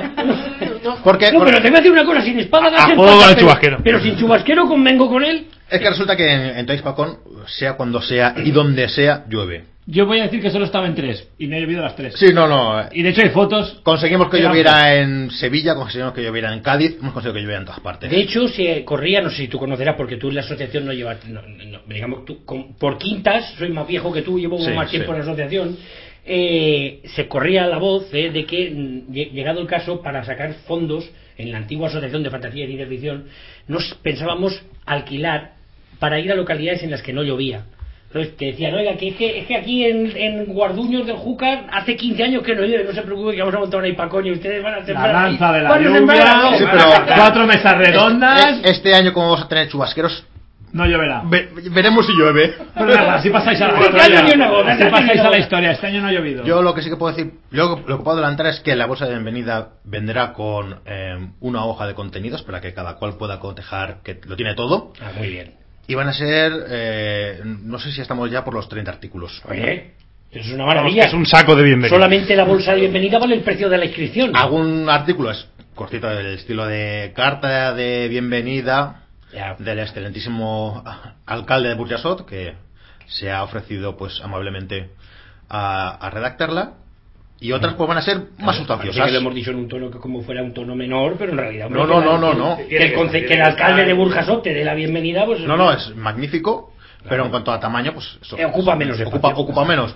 Porque, no, porque, pero te voy a decir una cosa, sin espada láser. Pero, chubasquero. pero sin chubasquero convengo con él. Es que resulta que en, en Hispacón, sea cuando sea y donde sea, llueve. Yo voy a decir que solo estaba en tres y me he llovido las tres. Sí, no, no. Y de hecho hay fotos. Conseguimos que lloviera en Sevilla, conseguimos que lloviera en Cádiz, hemos conseguido que lloviera en todas partes. De hecho, se corría, no sé si tú conocerás, porque tú en la asociación no llevas, no, no, digamos, tú, con, por quintas, soy más viejo que tú, llevo sí, más tiempo sí. en la asociación. Eh, se corría la voz eh, de que, llegado el caso, para sacar fondos en la antigua asociación de fantasía y ciencia ficción, nos pensábamos alquilar para ir a localidades en las que no llovía. Entonces te decían, oiga, que es que, es que aquí en, en Guarduños del Júcar hace quince años que no llueve, no se preocupe que vamos a montar una hipacoña y ustedes van a sembrar la danza ahí, de la lluvia, sí, pero cuatro mesas redondas. Este año, como vamos a tener chubasqueros, no lloverá. Ve, veremos si llueve. Pero nada, así pasáis a la historia. Así pasáis a la historia. Este año no ha llovido. Yo lo que sí que puedo decir, yo lo que puedo adelantar es que la bolsa de bienvenida vendrá con eh, una hoja de contenidos para que cada cual pueda cotejar, que lo tiene todo. Ah, muy bien. Y van a ser, eh, no sé si estamos ya por los treinta artículos. Oye, eso es una maravilla. Es un saco de bienvenida. Solamente la bolsa de bienvenida vale el precio de la inscripción, ¿no? Algún artículo es cortito del estilo de carta de bienvenida. Yeah. Del excelentísimo alcalde de Burjasot, que se ha ofrecido pues amablemente a, a redactarla, y otras pues van a ser más claro, sustanciosas. Que lo hemos dicho en un tono que como fuera un tono menor, pero en realidad no no no no no que el, conce- que el alcalde de Burjasot te dé la bienvenida, pues no no es magnífico, claro. Pero en cuanto a tamaño pues eso, eh, ocupa menos ocupa, ocupa menos.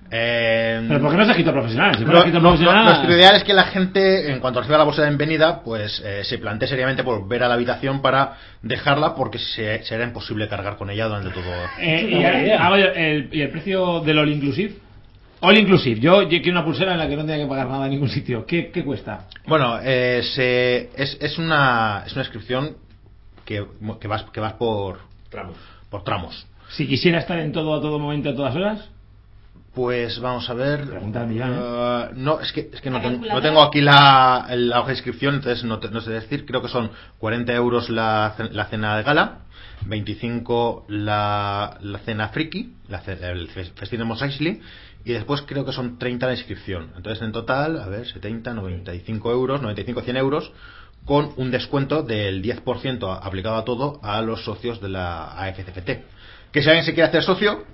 Eh, pero ¿por qué no es escrito profesional? Si no, no, profesional... No, nuestro ideal es que la gente, en cuanto reciba la bolsa de bienvenida, pues eh, se plantee seriamente por ver a la habitación para dejarla, porque se, será imposible cargar con ella durante todo. Eh, y, el, el, ¿Y el precio del all inclusive? All inclusive, yo, yo quiero una pulsera en la que no tenga que pagar nada en ningún sitio. ¿Qué, qué cuesta? Bueno, eh, se, es, es una es una inscripción que, que vas que vas por tramos. Por tramos. Si quisiera estar en todo a todo momento a todas horas. Pues vamos a ver. Preguntarme ya, ¿eh? uh, no, es que, es que no, ten, no tengo aquí la, la hoja de inscripción, entonces no, te, no sé decir. Creo que son cuarenta euros la, la cena de gala, veinticinco la, la cena friki, la, el festín de Mos Eisley, y después creo que son treinta la inscripción. Entonces en total, a ver, setenta, noventa y cinco euros, noventa y cinco, cien euros, con un descuento del diez por ciento aplicado a todo a los socios de la A F C F T. Que si alguien se quiere hacer socio, pues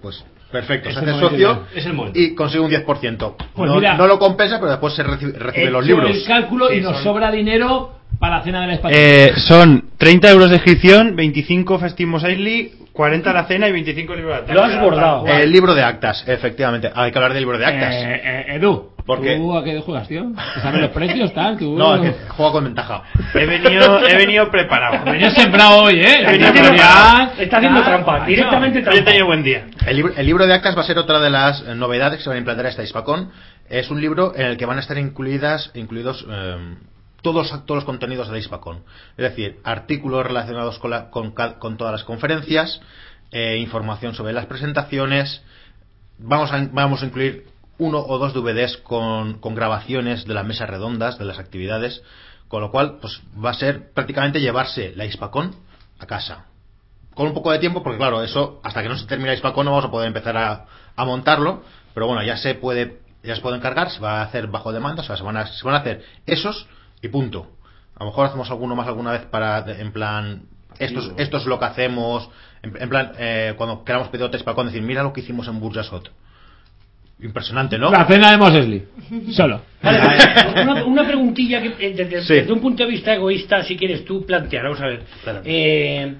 Perfecto, Es se el hace momento socio ideal. Es el momento. y consigue un diez por ciento. Pues no, mira, no lo compensa, pero después se recibe, recibe He los hecho libros. el cálculo Sí, y nos son- sobra dinero para la cena de la española. Eh, son treinta euros de inscripción, veinticinco festimos Aisli, cuarenta la cena y veinticinco libros de Lo has bordado. El libro de actas, efectivamente. Hay que hablar del libro de actas. Eh, eh, Edu, ¿Por qué? ¿tú a qué juegas, tío? ¿Sabes los precios, tal? ¿Tú? No, es que juego con ventaja. He venido, he venido preparado. Venía sembrado hoy, ¿eh? Venía Está sembrado. Está haciendo trampa, macho. directamente Hoy he trampa. tenido buen día. El libro, el libro de actas va a ser otra de las eh, novedades que se van a implantar a esta Hispacón. Es un libro en el que van a estar incluidas, incluidos eh, todos, todos los contenidos de la Hispacón. Es decir, artículos relacionados con, la- con ca- con todas las conferencias, eh, información sobre las presentaciones. Vamos a, vamos a incluir uno o dos D V Ds con, con grabaciones de las mesas redondas, de las actividades, con lo cual pues va a ser prácticamente llevarse la Hispacón a casa. Con un poco de tiempo, porque claro, eso hasta que no se termine la Hispacón no vamos a poder empezar a, a montarlo, pero bueno, ya se puede ya se puede encargar, se va a hacer bajo demanda, o sea, se van a, se van a hacer esos y punto. A lo mejor hacemos alguno más alguna vez para, en plan, esto, esto es lo que hacemos, en, en plan, eh, cuando queramos pedir otra Hispacón, decir, mira lo que hicimos en Burjasot. Impresionante, ¿no? La cena de Mosesley. Solo. Vale, una, una preguntilla que eh, desde, Sí. desde un punto de vista egoísta, si quieres tú plantear, vamos a ver. Claro. Eh,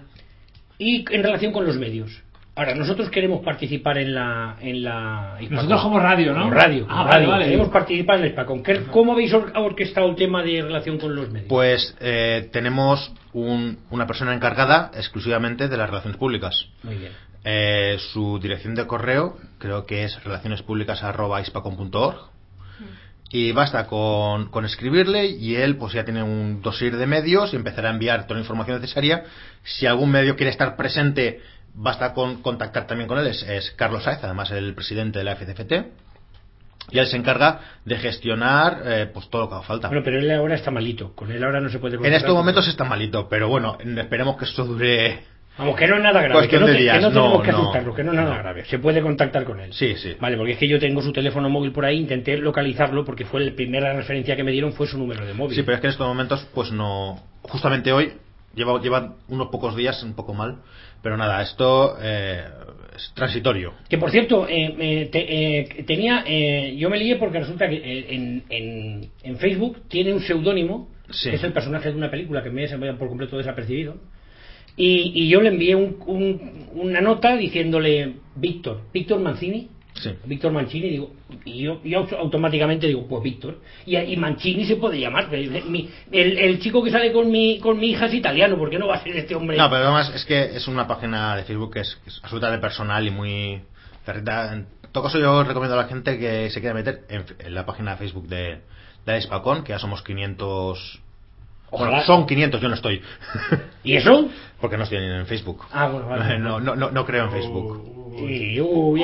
y en relación con los medios. Ahora, nosotros queremos participar en la... En la Nosotros como radio, ¿no? Como radio, Ah, como vale, radio. vale. Queremos participar en el Hispacón. ¿Qué- ¿Cómo habéis or- orquestado el tema de relación con los medios? Pues eh, tenemos un- una persona encargada exclusivamente de las relaciones públicas. Muy bien. Eh, su dirección de correo creo que es relacionespúblicas arroba hispacon punto org y basta con, con escribirle y él pues ya tiene un dossier de medios y empezará a enviar toda la información necesaria. Si algún medio quiere estar presente, basta con contactar también con él. Es, es Carlos Sáez, además el presidente de la F C F T, y él se encarga de gestionar eh, pues todo lo que haga falta. Bueno, pero él ahora está malito. Con él ahora no se puede En contactar estos con- momentos está malito, pero bueno, esperemos que esto dure. Vamos, que no es nada grave. Que Cuestión no, de te- que días, no tenemos no, que no. asustarlo, que no es nada No. grave. Se puede contactar con él. Sí, sí. Vale, porque es que yo tengo su teléfono móvil por ahí, intenté localizarlo porque fue la primera referencia que me dieron fue su número de móvil. Sí, pero es que en estos momentos, pues no. Justamente hoy, lleva, lleva unos pocos días un poco mal, pero nada, esto eh, es transitorio. Que por cierto, eh, eh, te- eh, tenía, eh, yo me lié porque resulta que eh, en, en, en Facebook tiene un seudónimo, Sí. que es el personaje de una película que me se me ha por completo desapercibido, y, y yo le envié un, un- una nota diciéndole Víctor, Víctor Mancini. Sí. Víctor Mancini, digo, y yo, yo automáticamente digo, pues Víctor, y, y Mancini se puede llamar, mi- el, el chico que sale con mi, con mi hija es italiano, ¿por qué no va a ser este hombre? No, pero además es que es una página de Facebook que es, que es absolutamente personal y muy cerrita. En todo caso, yo recomiendo a la gente que se quiera meter en, en la página de Facebook de, de la Hispacón, que ya somos quinientos. Ojalá. Bueno, son quinientos, yo no estoy. ¿Y eso? Porque no estoy en Facebook. Ah, bueno, vale. No, no, no, no creo en Facebook. Y, uy,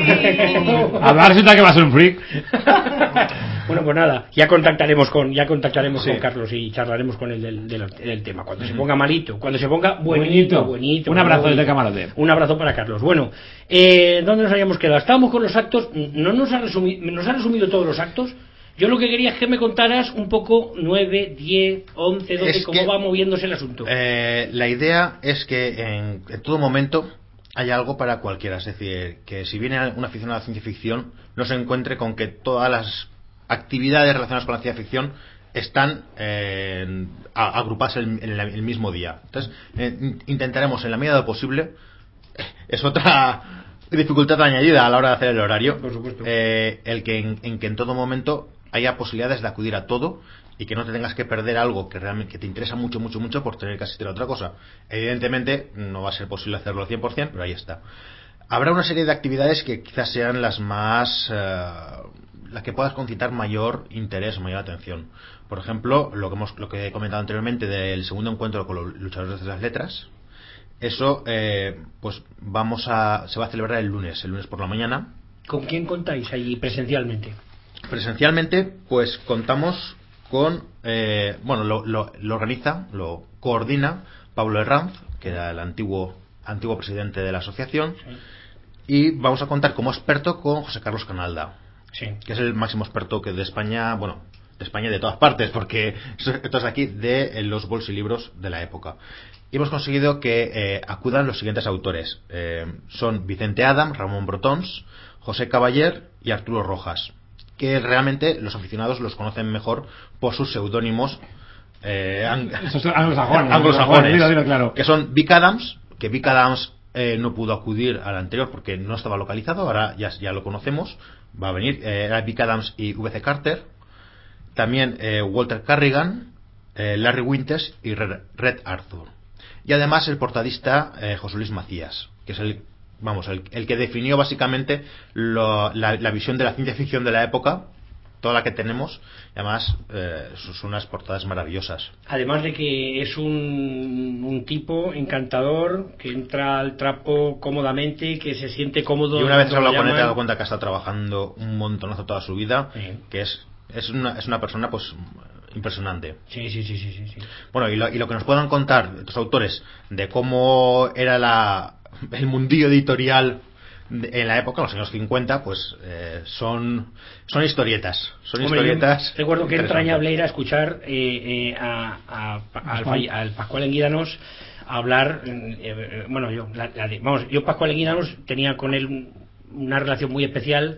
Ahora resulta que va a ser un freak. Bueno, pues nada, ya contactaremos con ya contactaremos Sí. con Carlos y charlaremos con él del, del, del tema. Cuando se ponga malito, cuando se ponga buenito, Buenito. buenito. Un abrazo bonito. desde Camarote. Un abrazo para Carlos. Bueno, eh, ¿dónde nos habíamos quedado? Estábamos con los actos. ¿No nos ha resumido, nos ha resumido todos los actos? Yo lo que quería es que me contaras un poco nueve, diez, once, doce, Es cómo que- va moviéndose el asunto. Eh, la idea es que en, en todo momento haya algo para cualquiera. Es decir, que si viene un aficionado a la ciencia ficción, no se encuentre con que todas las actividades relacionadas con la ciencia ficción están eh, a- agrupadas en, en el, el mismo día. Entonces, eh, in- intentaremos en la medida de lo posible. Es otra dificultad añadida a la hora de hacer el horario. Por supuesto. Eh, el que en, en que en todo momento haya posibilidades de acudir a todo y que no te tengas que perder algo que realmente que te interesa mucho, mucho, mucho por tener que asistir a otra cosa. Evidentemente no va a ser posible hacerlo al cien por ciento, pero ahí está. Habrá una serie de actividades que quizás sean las más eh, las que puedas concitar mayor interés, mayor atención. Por ejemplo, lo que hemos lo que he comentado anteriormente del segundo encuentro con los luchadores de las letras. Eso eh, pues vamos a se va a celebrar el lunes, el lunes por la mañana. ¿Con quién contáis allí presencialmente? Presencialmente, pues contamos con, eh, bueno, lo, lo, lo organiza, lo coordina Pablo Herranz, que era el antiguo antiguo presidente de la asociación, y vamos a contar como experto con José Carlos Canalda, Sí. que es el máximo experto que de España, bueno, de España y de todas partes, porque esto es aquí de los bolsilibros de la época. Y hemos conseguido que eh, acudan los siguientes autores. Eh, son Vicente Adam, Ramón Brotons, José Caballer y Arturo Rojas, que realmente los aficionados los conocen mejor por sus seudónimos eh, ang- anglosajones, anglosajones dilo, dilo, claro. que son Vic Adams, que Vic Adams eh, no pudo acudir al anterior porque no estaba localizado, ahora ya, ya lo conocemos, va a venir, eh, era Vic Adams y V C Carter. También eh, Walter Carrigan, eh, Larry Winters y Red, Red Arthur. Y además el portadista eh, José Luis Macías, que es el vamos el, el que definió básicamente lo, la, la visión de la ciencia ficción de la época, toda la que tenemos. Y además eh, son unas portadas maravillosas. Además de que es un, un tipo encantador, que entra al trapo cómodamente, que se siente cómodo. Y una vez he hablado con él, te he dado cuenta que ha estado trabajando un montonazo toda su vida, sí. que es es una, es una persona pues impresionante. Sí, sí, sí, sí, sí, sí. Bueno, y lo, y lo que nos puedan contar los autores de cómo era la el mundillo editorial en la época, en los años cincuenta, pues eh, son son historietas. Son Hombre, historietas. Recuerdo que entrañable era escuchar eh, eh, a, a, a, al, al Pascual Enguídanos hablar. Eh, bueno, yo, la, la de, vamos, yo Pascual Enguídanos tenía con él una relación muy especial.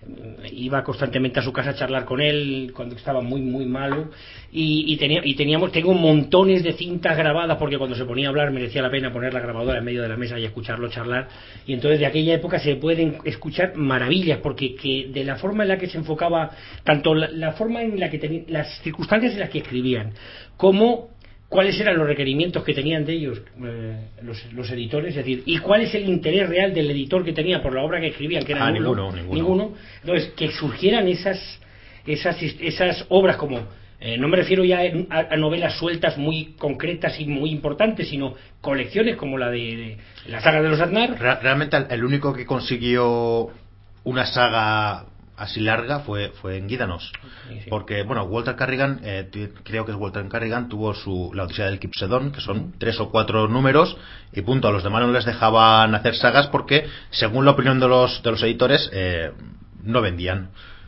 Iba constantemente a su casa a charlar con él cuando estaba muy muy malo y, y, tenía, y teníamos tengo montones de cintas grabadas, porque cuando se ponía a hablar merecía la pena poner la grabadora en medio de la mesa y escucharlo charlar, y entonces de aquella época se pueden escuchar maravillas, porque que de la forma en la que se enfocaba, tanto la, la forma en la que tenía, las circunstancias en las que escribían, como cuáles eran los requerimientos que tenían de ellos eh, los, los editores, es decir, y cuál es el interés real del editor que tenía por la obra que escribían, que era ah, nulo, ninguno, ninguno. ninguno. Entonces, que surgieran esas esas esas obras como eh, no me refiero ya a, a novelas sueltas muy concretas y muy importantes, sino colecciones como la de, de la saga de los Aznar. Re- realmente el, el único que consiguió una saga así larga fue fue Enguídanos, sí, sí. Porque bueno, Walter Carrigan, eh, t- creo que es Walter Carrigan, tuvo su la Odisea del Kipsedón, que son uh-huh. tres o cuatro números y punto. A los demás no les dejaban hacer sagas porque, según la opinión de los de los editores, eh, no vendían,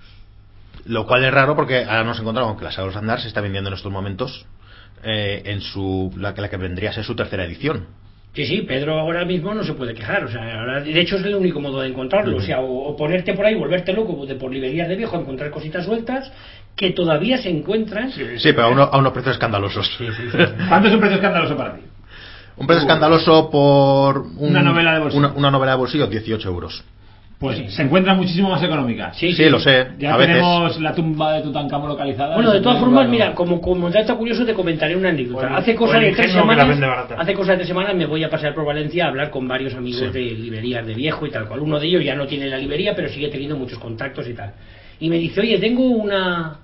lo cual es raro porque ahora nos encontramos que la saga de los Aznar se está vendiendo en estos momentos eh, en su la que la que vendría a ser su tercera edición. Sí, sí, Pedro ahora mismo no se puede quejar, o sea, ahora, de hecho es el único modo de encontrarlo, uh-huh. o sea, o, o ponerte por ahí, volverte loco de por librerías de viejo, encontrar cositas sueltas que todavía se encuentran. Sí, sí, pero a, uno, a unos precios escandalosos. Sí, sí, sí. ¿Cuánto es un precio escandaloso para ti? Un precio uh, escandaloso por un, una novela de bolsillo. Una, una novela de bolsillo, dieciocho euros. Pues sí. Se encuentra muchísimo más económica. Sí, sí, sí, lo sé. Ya a tenemos veces. la tumba de Tutankamón localizada. Bueno, de todas formas, mira, como, como dato curioso te comentaré una anécdota. Bueno, hace cosa de tres semanas, la hace cosa de tres semanas me voy a pasar por Valencia a hablar con varios amigos sí. de librerías de viejo y tal cual. Uno de ellos ya no tiene la librería, pero sigue teniendo muchos contactos y tal. Y me dice, oye, tengo una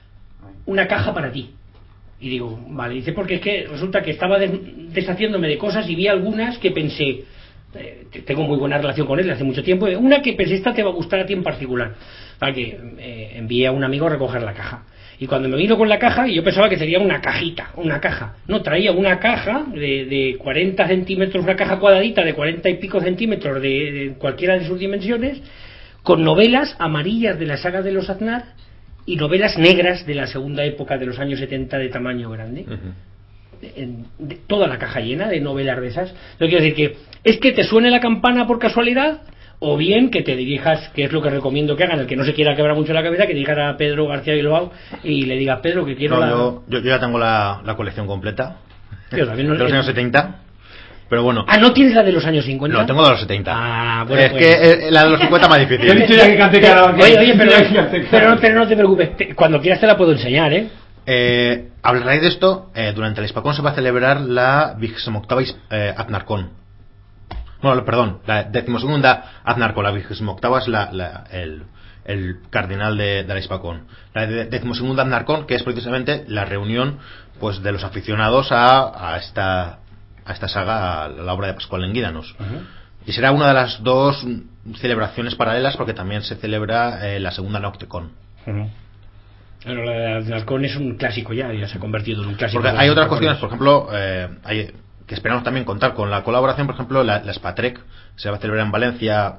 una caja para ti. Y digo, vale, dice, porque es que resulta que estaba des- deshaciéndome de cosas y vi algunas que pensé, eh, tengo muy buena relación con él hace mucho tiempo, una que pensé, esta te va a gustar a ti en particular, para que eh, envié a un amigo a recoger la caja. Y cuando me vino con la caja, yo pensaba que sería una cajita, una caja. No, traía una caja de, de cuarenta centímetros, una caja cuadradita de cuarenta y pico centímetros de, de cualquiera de sus dimensiones, con novelas amarillas de la saga de los Aznar y novelas negras de la segunda época de los años setenta de tamaño grande. Uh-huh. En, de, toda la caja llena de novelas de esas. Lo quiero decir que es que te suene la campana por casualidad, o bien que te dirijas, que es lo que recomiendo que hagan, el que no se quiera quebrar mucho la cabeza, que dirijas a Pedro García Bilbao y le diga, Pedro, que quiero no, la... yo, yo, yo ya tengo la, la colección completa. Yo también no, de los años setenta. Pero bueno. Ah, ¿no tienes la de los años cincuenta? No, tengo de los setenta. Ah, bueno, es pues... que eh, la de los cincuenta más difícil. He dicho ya que cante karaoke. Oye, oye, pero, pero, no, pero no te preocupes, cuando quieras te la puedo enseñar, ¿eh? Eh, a raíz de esto, eh, durante el Hispacón se va a celebrar la vigésima octava eh, Aznarcon. Bueno, perdón, la decimosegunda Aznarcon. La vigésima octava es la, la, el, el cardinal de, de la Hispacón. La de, decimosegunda Aznarcon, que es precisamente la reunión, pues, de los aficionados a, a esta a esta saga, a la obra de Pascual Enguídanos. Uh-huh. Y será una de las dos celebraciones paralelas, porque también se celebra eh, la segunda Noctecon. Uh-huh. Bueno, la de Aznarcon es un clásico ya, ya se ha convertido en un clásico. Porque hay otras cuestiones, por ejemplo, eh, hay, que esperamos también contar con la colaboración, por ejemplo, la, la Spatrec se va a celebrar en Valencia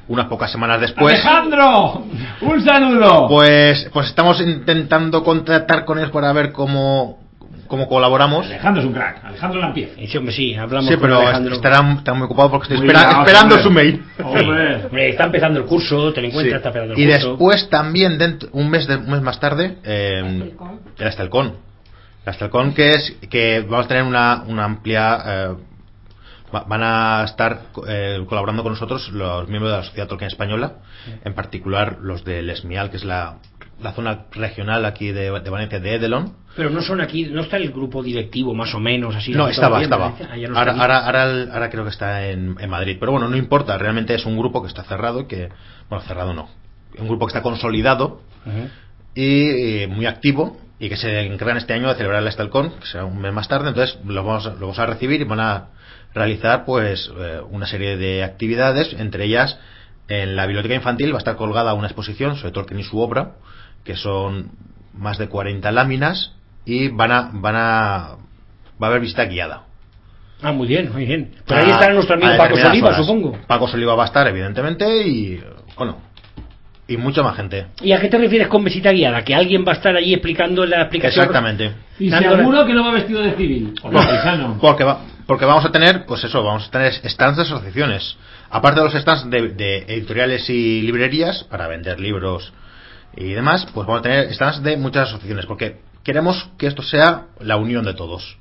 unas pocas semanas después. ¡Alejandro! ¡Un saludo! Pues, pues estamos intentando contactar con él para ver cómo, cómo colaboramos. Alejandro es un crack, Alejandro Lampiez. Sí, hombre, sí, hablamos sí, con pero Alejandro. Estará, está muy ocupado porque estoy Muy espera, bien, esperando hombre. su mail. Hombre. Hombre, está empezando el curso, te lo encuentras, Sí. está empezando el Y curso. después también, dentro, un mes de, un mes más tarde, eh, el Astelcon. El Astelcon, que es que vamos a tener una, una amplia. Eh, va- van a estar eh, colaborando con nosotros los miembros de la Sociedad Tolkien Española, en particular los del Esmial, que es la, la zona regional aquí de, de Valencia, de Edelon. Pero no son aquí, no está el grupo directivo más o menos así. No, ¿Todo estaba, bien, estaba. Valencia? Ah, ya no Ahora, está aquí. ahora, ahora, el- ahora creo que está en, en Madrid. Pero bueno, no importa, realmente es un grupo que está cerrado y que. Bueno, cerrado no. Un grupo que está consolidado Ujú. y, y muy activo y que se encargan este año de celebrar el Estelcon, que será un mes más tarde. Entonces lo vamos, a- lo vamos a recibir y van a realizar pues eh, una serie de actividades, entre ellas en la biblioteca infantil va a estar colgada una exposición sobre Tolkien y su obra, que son más de cuarenta láminas, y van a van a va a haber visita guiada. Ah, muy bien, muy bien. Pero A- ahí estará nuestro amigo a Paco determinadas Soliva, horas. supongo. Paco Soliva va a estar, evidentemente, y bueno, y mucha más gente. ¿Y a qué te refieres con visita guiada? ¿Que alguien va a estar allí explicando la explicación? Exactamente. Y Dándole- seguro que no va vestido de civil. O de paisano. Porque va, porque vamos a tener, pues eso, vamos a tener stands de asociaciones. Aparte de los stands de, de editoriales y librerías para vender libros y demás, pues vamos a tener stands de muchas asociaciones, porque queremos que esto sea la unión de todos.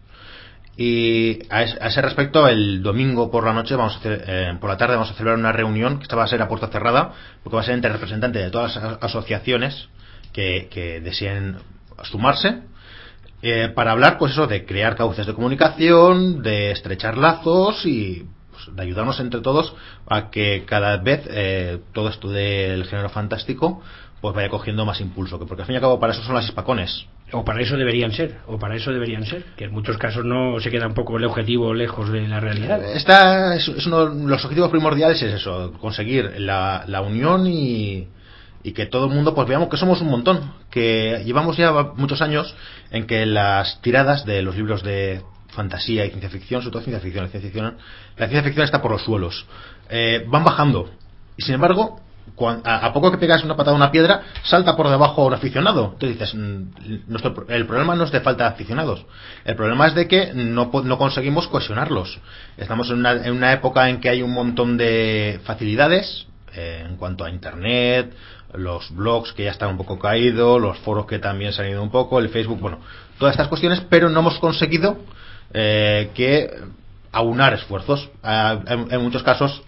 Y a, es- a ese respecto, el domingo por la noche, vamos a hacer, eh, por la tarde, vamos a celebrar una reunión que esta va a ser a puerta cerrada, porque va a ser entre representantes de todas las a- asociaciones que, que deseen sumarse, eh, para hablar, pues eso, de crear cauces de comunicación, de estrechar lazos y pues, de ayudarnos entre todos a que cada vez eh, todo esto del género fantástico pues vaya cogiendo más impulso, que porque al fin y al cabo para eso son las hispacones. O para eso deberían ser, o para eso deberían ser, que en muchos casos no se queda un poco el objetivo lejos de la realidad. Esta es, es uno de los objetivos primordiales, es eso, conseguir la, la unión y, y que todo el mundo pues veamos que somos un montón, que llevamos ya muchos años en que las tiradas de los libros de fantasía y ciencia ficción, sobre todo ciencia ficción, la ciencia ficción, la ciencia ficción está por los suelos, eh, van bajando, y sin embargo cuan- a, a poco que pegas una patada a una piedra, salta por debajo un aficionado. Entonces dices, mm, nuestro, el problema no es de falta de aficionados, el problema es de que no, po- no conseguimos cohesionarlos. Estamos en una, en una época en que hay un montón de facilidades eh, en cuanto a internet, los blogs que ya están un poco caídos, los foros que también se han ido un poco, el Facebook, bueno, todas estas cuestiones, pero no hemos conseguido eh, que aunar esfuerzos. Ah, en, en muchos casos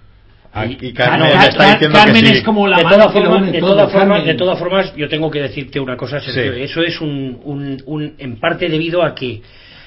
aquí Carmen Claro, me está Car- diciendo Carmen que sí. es como la de mano todas que lo formas, une de todo, todas formas, Carmen. de todas formas, yo tengo que decirte una cosa, Sergio. Sí. Eso es un, un, un- en parte debido a que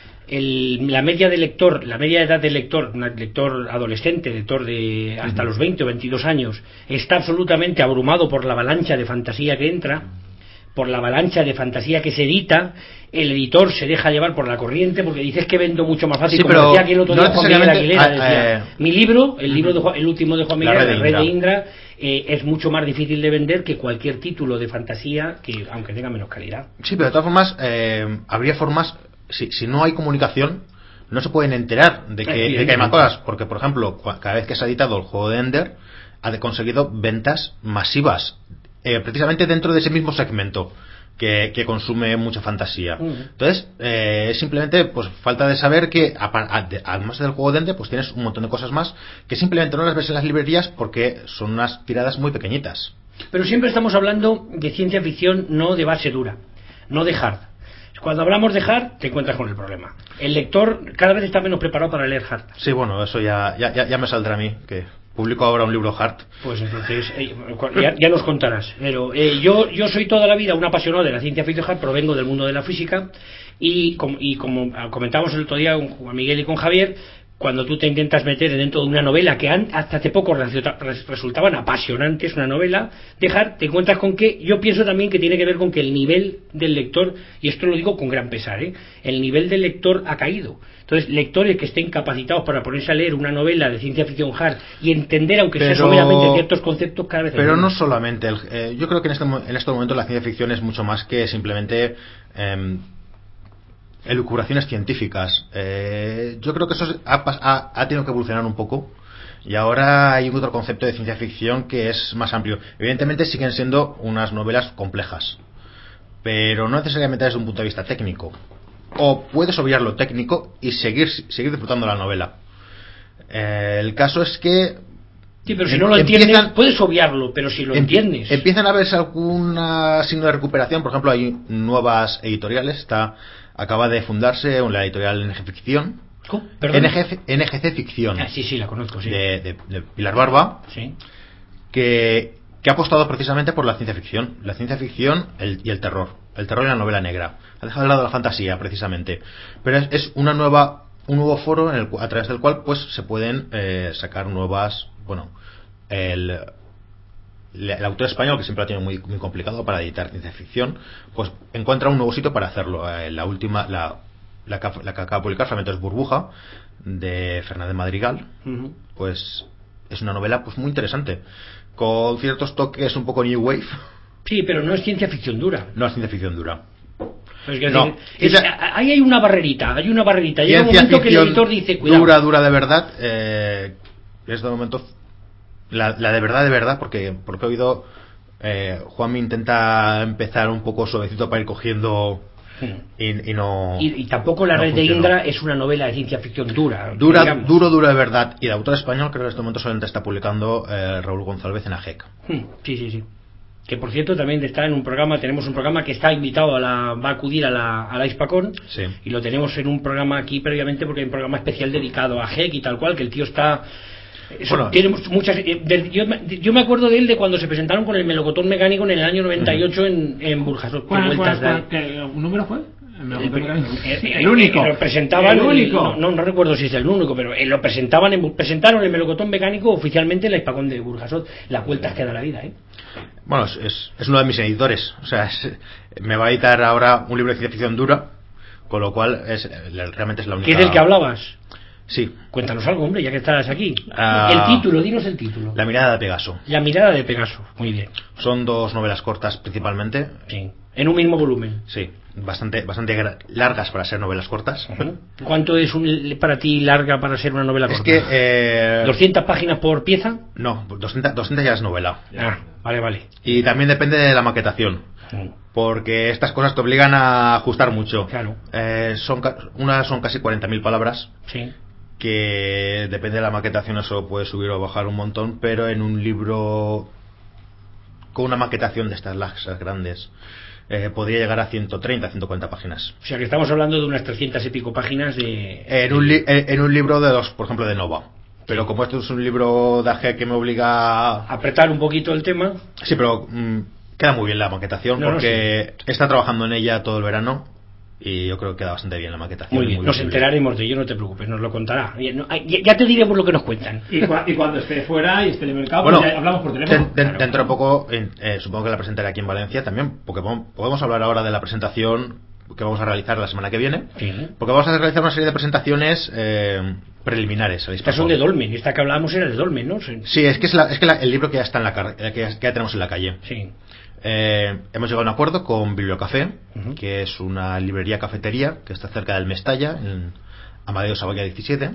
el, la media de lector, la media edad del lector, un lector adolescente, lector de hasta Ujú. los veinte o veintidós años, está absolutamente abrumado por la avalancha de fantasía que entra, por la avalancha de fantasía que se edita. El editor se deja llevar por la corriente porque dices que vendo mucho más fácil, Sí, como pero decía aquí el otro no día Juan Miguel necesariamente- Aguilera, ah, decía, eh, mi libro, el libro de Juan- el último de Juan La Miguel, Red de La Red de Indra. Indra, eh, es mucho más difícil de vender que cualquier título de fantasía, que aunque tenga menos calidad. Sí, pero de todas formas, eh, habría formas, si, si no hay comunicación, no se pueden enterar de que, de que hay más cosas. Porque, por ejemplo, cua- cada vez que se ha editado el juego de Ender, ha de- conseguido ventas masivas, eh, precisamente dentro de ese mismo segmento que, que consume mucha fantasía. Ujú. Entonces, eh, es simplemente pues falta de saber que, apa- a- de- además del juego de Ender, pues tienes un montón de cosas más que simplemente no las ves en las librerías porque son unas tiradas muy pequeñitas. Pero siempre estamos hablando de ciencia ficción, no de base dura, no de hard. Cuando hablamos de hard, te encuentras con el problema. El lector cada vez está menos preparado para leer hard. Sí, bueno, eso ya, ya, ya, ya me saldrá a mí, que publico ahora un libro hard. Pues entonces, eh, ya, ya nos contarás. Pero eh, yo, yo soy toda la vida un apasionado de la ciencia ficción hard, provengo del mundo de la física y, com- y como comentábamos el otro día con Juan Miguel y con Javier, cuando tú te intentas meter dentro de una novela que an- hasta hace poco resulta- res- resultaban apasionantes, una novela, dejar, te encuentras con que, yo pienso también que tiene que ver con que el nivel del lector, y esto lo digo con gran pesar, ¿eh? El nivel del lector ha caído. Entonces, lectores que estén capacitados para ponerse a leer una novela de ciencia ficción hard y entender, aunque sea Pero- someramente ciertos conceptos, cada vez es Pero no menos. solamente, el- eh, yo creo que en, este, mo- en estos momentos la ciencia ficción es mucho más que simplemente eh, elucubraciones científicas. Eh, yo creo que eso es- ha, pas- ha- ha tenido que evolucionar un poco Y ahora hay otro concepto de ciencia ficción que es más amplio. Evidentemente siguen siendo unas novelas complejas, pero no necesariamente desde un punto de vista técnico. O puedes obviar lo técnico y seguir, seguir disfrutando la novela. Eh, el caso es que... Sí, pero si no lo entiendes, empiezan, puedes obviarlo, pero si lo entiendes... Empiezan a verse algún signo de recuperación. Por ejemplo, hay nuevas editoriales. Está Acaba de fundarse la editorial N G Ficción. ¿Cómo? N G, N G C Ficción. Ah, sí, sí, la conozco, sí. De, de, de Pilar Barba. Sí. Que, que ha apostado precisamente por la ciencia ficción. La ciencia ficción el, y el terror. El terror y la novela negra. Ha dejado de lado la fantasía, precisamente. Pero es, es una nueva... un nuevo foro en el, a través del cual pues se pueden eh, sacar nuevas, bueno, el, el autor español, que siempre lo tiene muy, muy complicado para editar ciencia ficción, pues encuentra un nuevo sitio para hacerlo. Eh, la última, la, la, la, la que acaba de publicar, Fragmentos Burbuja, de Fernández Madrigal, uh-huh. pues es una novela pues muy interesante, con ciertos toques un poco new wave. Sí, pero no es ciencia ficción dura. No es ciencia ficción dura. Es que no, es, es, ahí hay una barrerita, hay una barrerita. Llega un momento que el editor dice, cuidado. Dura, dura de verdad. Eh, es de momento la, la de verdad, de verdad, porque porque he oído eh, Juanmi intenta empezar un poco suavecito para ir cogiendo y, y no. Y, y tampoco La no Red funcionó. de Indra es una novela de ciencia ficción dura. Dura, digamos. duro, duro de verdad. Y de autor español creo que en este momento solamente está publicando eh, Raúl González en A G E C. Sí, sí, sí. Que por cierto también está en un programa, tenemos un programa que está invitado a la, va a acudir a la, a la Hispacon, sí. Y lo tenemos en un programa aquí previamente porque hay un programa especial dedicado a G E C y tal cual, que el tío está... Eso, bueno, tiene muchas, de, yo, yo me acuerdo de él de cuando se presentaron con el melocotón mecánico en el año noventa y ocho uh-huh. en, en Burjasot. ¿Cuál, cuál, cuál, ¿qué número fue? El, el, el, el único. Lo presentaban, el único. No, no, no recuerdo si es el único, pero lo presentaban en, presentaron el melocotón mecánico oficialmente en la Hispacon de Burjasot. Las vueltas que da la vida, ¿eh? Bueno, es, es uno de mis editores. O sea, es, me va a editar ahora un libro de ciencia ficción dura, con lo cual es, realmente es la única. ¿Qué es del que hablabas? Sí. Cuéntanos algo, hombre, ya que estás aquí. Uh, el título, dinos el título. La mirada de Pegaso. La mirada de Pegaso, muy bien. Son dos novelas cortas principalmente. Sí. En un mismo volumen. Sí, bastante bastante largas para ser novelas cortas. Uh-huh. ¿Cuánto es un, para ti larga para ser una novela corta? Es que... Eh... ¿doscientas páginas por pieza? No, doscientas, doscientas ya es novela. Ah, vale, vale. Y también depende de la maquetación. Uh-huh. Porque estas cosas te obligan a ajustar mucho. Claro. Eh, son, unas son casi cuarenta mil palabras. Sí. Que depende de la maquetación, eso puede subir o bajar un montón, pero en un libro con una maquetación de estas laxas grandes eh, podría llegar a ciento treinta, ciento cuarenta páginas. O sea que estamos hablando de unas trescientas y pico páginas de... En un, li- en un libro de dos, por ejemplo, de Nova. Pero sí. Como esto es un libro de A G que me obliga a apretar un poquito el tema. Sí, pero mmm, queda muy bien la maquetación, no, porque no, sí. Está trabajando en ella todo el verano. Y yo creo que queda bastante bien la maquetación. Muy bien, muy nos visible. Enteraremos de ello, no te preocupes, nos lo contará. Ya te diremos lo que nos cuentan. Y, cu- y cuando esté fuera y esté en el mercado, bueno, pues ya hablamos por teléfono. De, de, claro. Dentro de poco, eh, supongo que la presentaré aquí en Valencia también, porque podemos hablar ahora de la presentación que vamos a realizar la semana que viene. Sí. Porque vamos a realizar una serie de presentaciones eh, preliminares. Estas son de Dolmen, esta que hablábamos era de Dolmen, ¿no? Sí, es que es, la, es que la, el libro que ya está en la car- que ya, que ya tenemos en la calle. Sí. Eh, hemos llegado a un acuerdo con Bibliocafé, uh-huh. que es una librería cafetería que está cerca del Mestalla, en Amadeo Saboya diecisiete.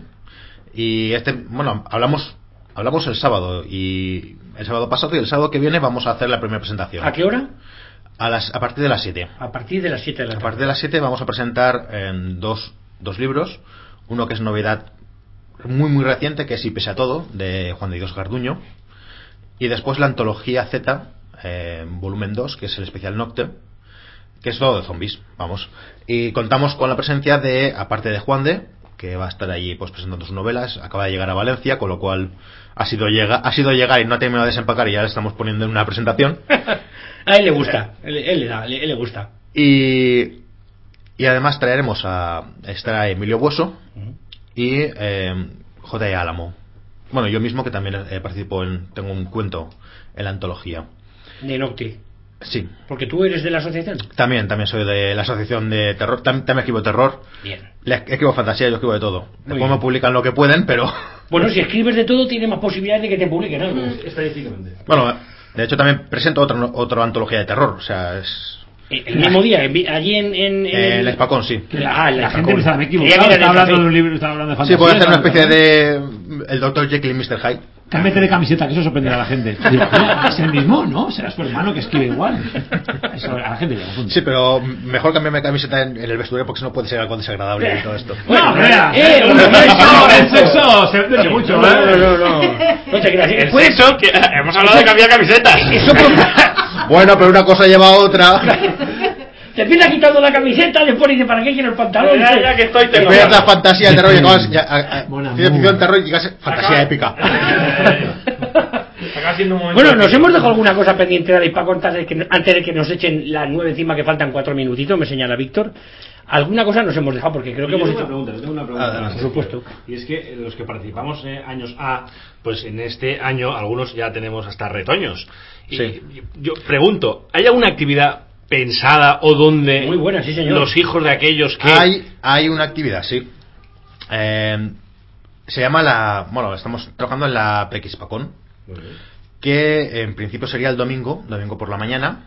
Y este, bueno, hablamos hablamos el sábado y el sábado pasado y el sábado que viene vamos a hacer la primera presentación. ¿A qué hora? A las a partir de las siete. A partir de las siete de la tarde. A partir de las siete vamos a presentar eh, dos dos libros, uno que es novedad muy muy reciente, que es Y pese a todo, de Juan de Dios Garduño, y después la antología Z, Eh, volumen dos, que es el especial Nocte, que es todo de zombies, vamos. Y contamos con la presencia de, aparte de Juan de, que va a estar allí pues presentando sus novelas, acaba de llegar a Valencia, con lo cual ha sido, llega, ha sido llegar y no ha terminado de desempacar y ya le estamos poniendo en una presentación. A él le gusta, él, él le da, él, él le gusta. Y, y además traeremos a, estará Emilio Bueso uh-huh. y eh, J. E. Álamo. Bueno, yo mismo que también eh, participo en, tengo un cuento en la antología. De Nocte. Sí. Porque tú eres de la asociación. También, también soy de la asociación de terror. También, también escribo terror. Bien. Le escribo fantasía, yo escribo de todo. Muy Después bien. me publican lo que pueden, pero... Bueno, si escribes de todo, tienes más posibilidades de que te publiquen algo. Estadísticamente. Bueno, de hecho también presento otra, otra antología de terror. O sea, es... El mismo día, en, allí en... en, en eh, el Espacón, sí. La, ah, la la gente pensaba, me he Quería equivocado, mirar estaba el hablando café. de un libro, estaba hablando de fantasía. Sí, puede hacer una especie de el doctor Jekyll y mister Hyde. Cámbiate de camiseta, que eso sorprenderá a la gente. Digo, "Mira, es el mismo, ¿no? Será su hermano que escribe igual". Eso a la gente le confunde. Sí, pero mejor cambiarme de camiseta en, en el vestuario porque si no puede ser algo desagradable y todo esto. No, vea, eh, el sexo, el sexo se vende mucho, No, ¿eh? no, no, no. No te creas. El Pues, sexo, que hemos hablado de cambiar camisetas. Eso por... Bueno, pero una cosa lleva a otra. Te empieza quitando la camiseta, después dice, ¿para qué quiero el pantalón? Ya, ya que estoy, te Empiezas la fantasía de terror y acabas ya, a, a, Bon amour. ciencia ficción, terror y llegas a fantasía épica. Acaba siendo un momento Bueno, nos de- hemos dejado alguna cosa pendiente de para contar de que, antes de que nos echen las nueve encima, que faltan cuatro minutitos, me señala Víctor. Alguna cosa nos hemos dejado porque creo que Yo hemos tengo hecho... una pregunta, yo tengo una pregunta. Adelante. Por supuesto. Y es que los que participamos en años A, pues en este año algunos ya tenemos hasta retoños. Y Sí. yo pregunto, ¿hay alguna actividad pensada o donde Muy buena, sí, señor. los hijos de aquellos que... Hay, hay una actividad, sí. Eh, se llama la... Bueno, estamos trabajando en la Prequispacón, que en principio sería el domingo, domingo por la mañana.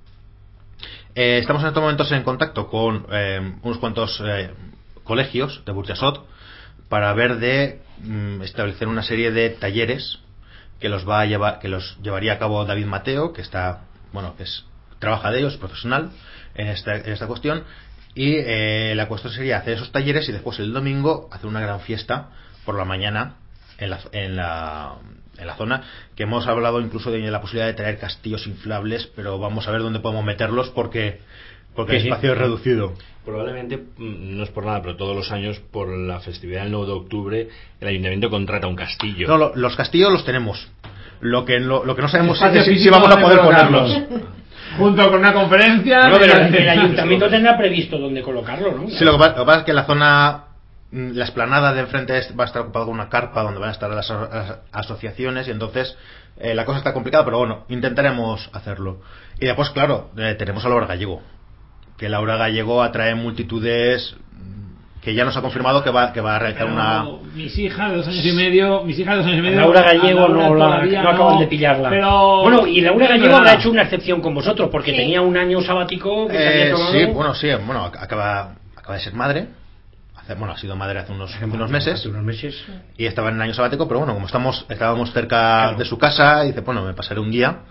Eh, estamos en estos momentos en contacto con eh, unos cuantos eh, colegios de Burjasot para ver de mm, establecer una serie de talleres que los va a llevar, que los llevaría a cabo David Mateo, que está, bueno, que es trabaja de ellos, profesional en esta, en esta cuestión, y eh, la cuestión sería hacer esos talleres y después el domingo hacer una gran fiesta por la mañana en la, en la, en la zona, que hemos hablado incluso de la posibilidad de traer castillos inflables, pero vamos a ver dónde podemos meterlos porque porque el Sí, sí. espacio es reducido. Probablemente, mm, no es por nada, pero todos los años, por la festividad del nueve de octubre, el ayuntamiento contrata un castillo. No, lo- los castillos los tenemos. Lo que, lo, lo que no sabemos Espacio es si, si físico vamos a de poder colocarlos. ponerlos. Junto con una conferencia. Bueno, pero de- el ayuntamiento tendrá previsto dónde colocarlo, ¿no? Sí, lo que, pasa, lo que pasa es que la zona, mm, la explanada de enfrente es- va a estar ocupada con una carpa donde van a estar las, a- las asociaciones y entonces eh, la cosa está complicada, pero bueno, intentaremos hacerlo. Y después, claro, eh, tenemos a Laura Gallego, que Laura Gallego atrae multitudes, mm, que ya nos ha confirmado que va, que va a realizar Pero una... mis hijas de dos años y medio, mis hijas de dos años y medio. Laura Gallego a Laura no, la, todavía no acaban de pillarla. Pero bueno, y Laura no es Gallego verdad. habrá hecho una excepción con vosotros porque Sí. tenía un año sabático que se había Eh, tomado. sí, bueno, sí, bueno, acaba, acaba de ser madre. Hace, bueno, ha sido madre hace unos, hace unos meses. Hace unos meses. Y estaba en el año sabático, pero bueno, como estamos estábamos cerca de su casa, y dice, bueno, me pasaré un día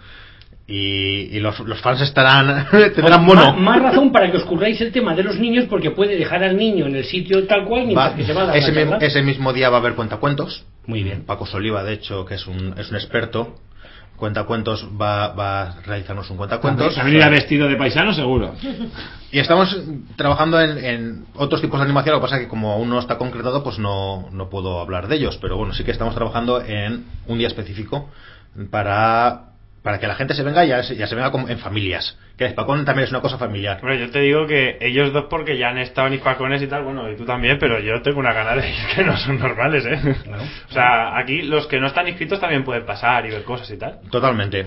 y, y los, los fans estarán tendrán mono. Más, más razón para que os curráis el tema de los niños porque puede dejar al niño en el sitio tal cual mientras Va- que se va a dar ese, la mismo, charla. ese mismo día va a haber cuentacuentos. Muy bien. Paco Soliva, de hecho, que es un, es un experto cuentacuentos, va, va a realizarnos un cuentacuentos. También irá vestido de paisano, seguro. Y estamos trabajando en, en otros tipos de animación, lo que pasa es que como aún no está concretado, pues no, no puedo hablar de ellos, pero bueno, sí que estamos trabajando en un día específico para, para que la gente se venga y ya, se- ya se venga como en familias, que el Espacón también es una cosa familiar. Bueno, yo te digo que ellos dos porque ya han estado en Hispacones y tal, bueno, y tú también, pero yo tengo una gana de ir que no son normales, ¿eh? O sea, aquí los que no están inscritos también pueden pasar y ver cosas y tal. Totalmente.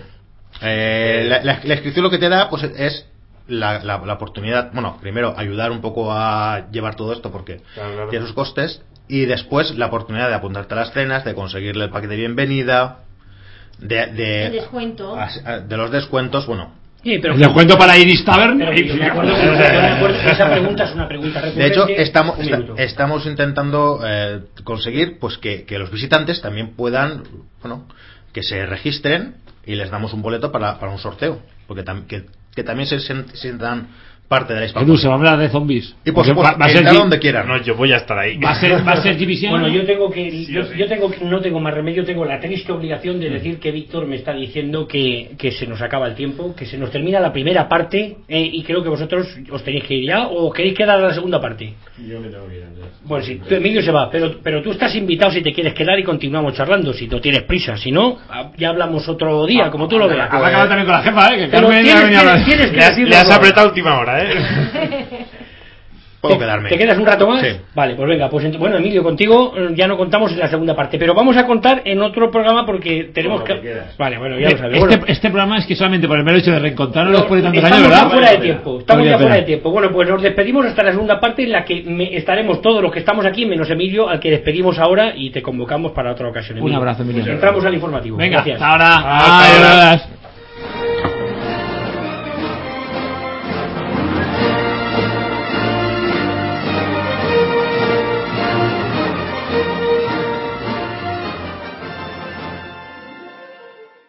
Eh, la, la- la inscripción lo que te da pues es la, la, la oportunidad, bueno, primero ayudar un poco a llevar todo esto porque Claro, claro. tiene sus costes, y después la oportunidad de apuntarte a las cenas, de conseguirle el paquete de bienvenida, de, de, El descuento. a- a- de los descuentos, bueno. Sí, pero, Les cuento para Iris Tavern. pero yo me acuerdo, yo me acuerdo que esa pregunta es una pregunta De recurrente. hecho, estamos, Un esta- minuto. estamos intentando eh, conseguir pues que, que los visitantes también puedan, bueno, que se registren y les damos un boleto para, para un sorteo, porque tam- que, que también se sien- sientan parte de la Edu, Hispacón. se va a hablar de zombies. Y por Porque supuesto, va, va a ser entrar G- donde quieran. No, yo voy a estar ahí. va a ser, va a ser Givisiano. Bueno, yo tengo que, yo, yo tengo que, no tengo más remedio, tengo la triste obligación de decir que Víctor me está diciendo que, que se nos acaba el tiempo, que se nos termina la primera parte eh, y creo que vosotros os tenéis que ir ya o queréis quedar a la segunda parte. Yo me tengo que ir, Andrés. Bueno, sí, tú, Emilio se va, pero, pero tú estás invitado si te quieres quedar y continuamos charlando, si no tienes prisa, si no, ah, ya hablamos otro día, como tú lo veas. Has acabado también con la jefa, ¿eh? Que Pero Carmen ya tienes, venía a hablar. tienes, tienes que Le has, decirlo le has ahora. apretado a última hora, ¿eh? Puedo ¿Te, quedarme. ¿Te quedas un rato más? Sí. Vale, pues venga, pues ent- bueno, Emilio, contigo eh, ya no contamos en la segunda parte, pero vamos a contar en otro programa porque tenemos Como que... te quedas. Vale, bueno, ya lo sabes. Este, Bueno, este programa es que solamente por el mero hecho de reencontrarnos no, después de tantos estamos años, ya ¿verdad? fuera de tiempo, estamos Vale ya la fuera pena. de tiempo. Bueno, pues nos despedimos hasta la segunda parte en la que me- estaremos todos los que estamos aquí, menos Emilio, al que despedimos ahora y te convocamos para otra ocasión. Un Emilio. abrazo, Emilio. Entramos al informativo. Venga, Gracias. hasta ahora. Hasta ahora. Adiós.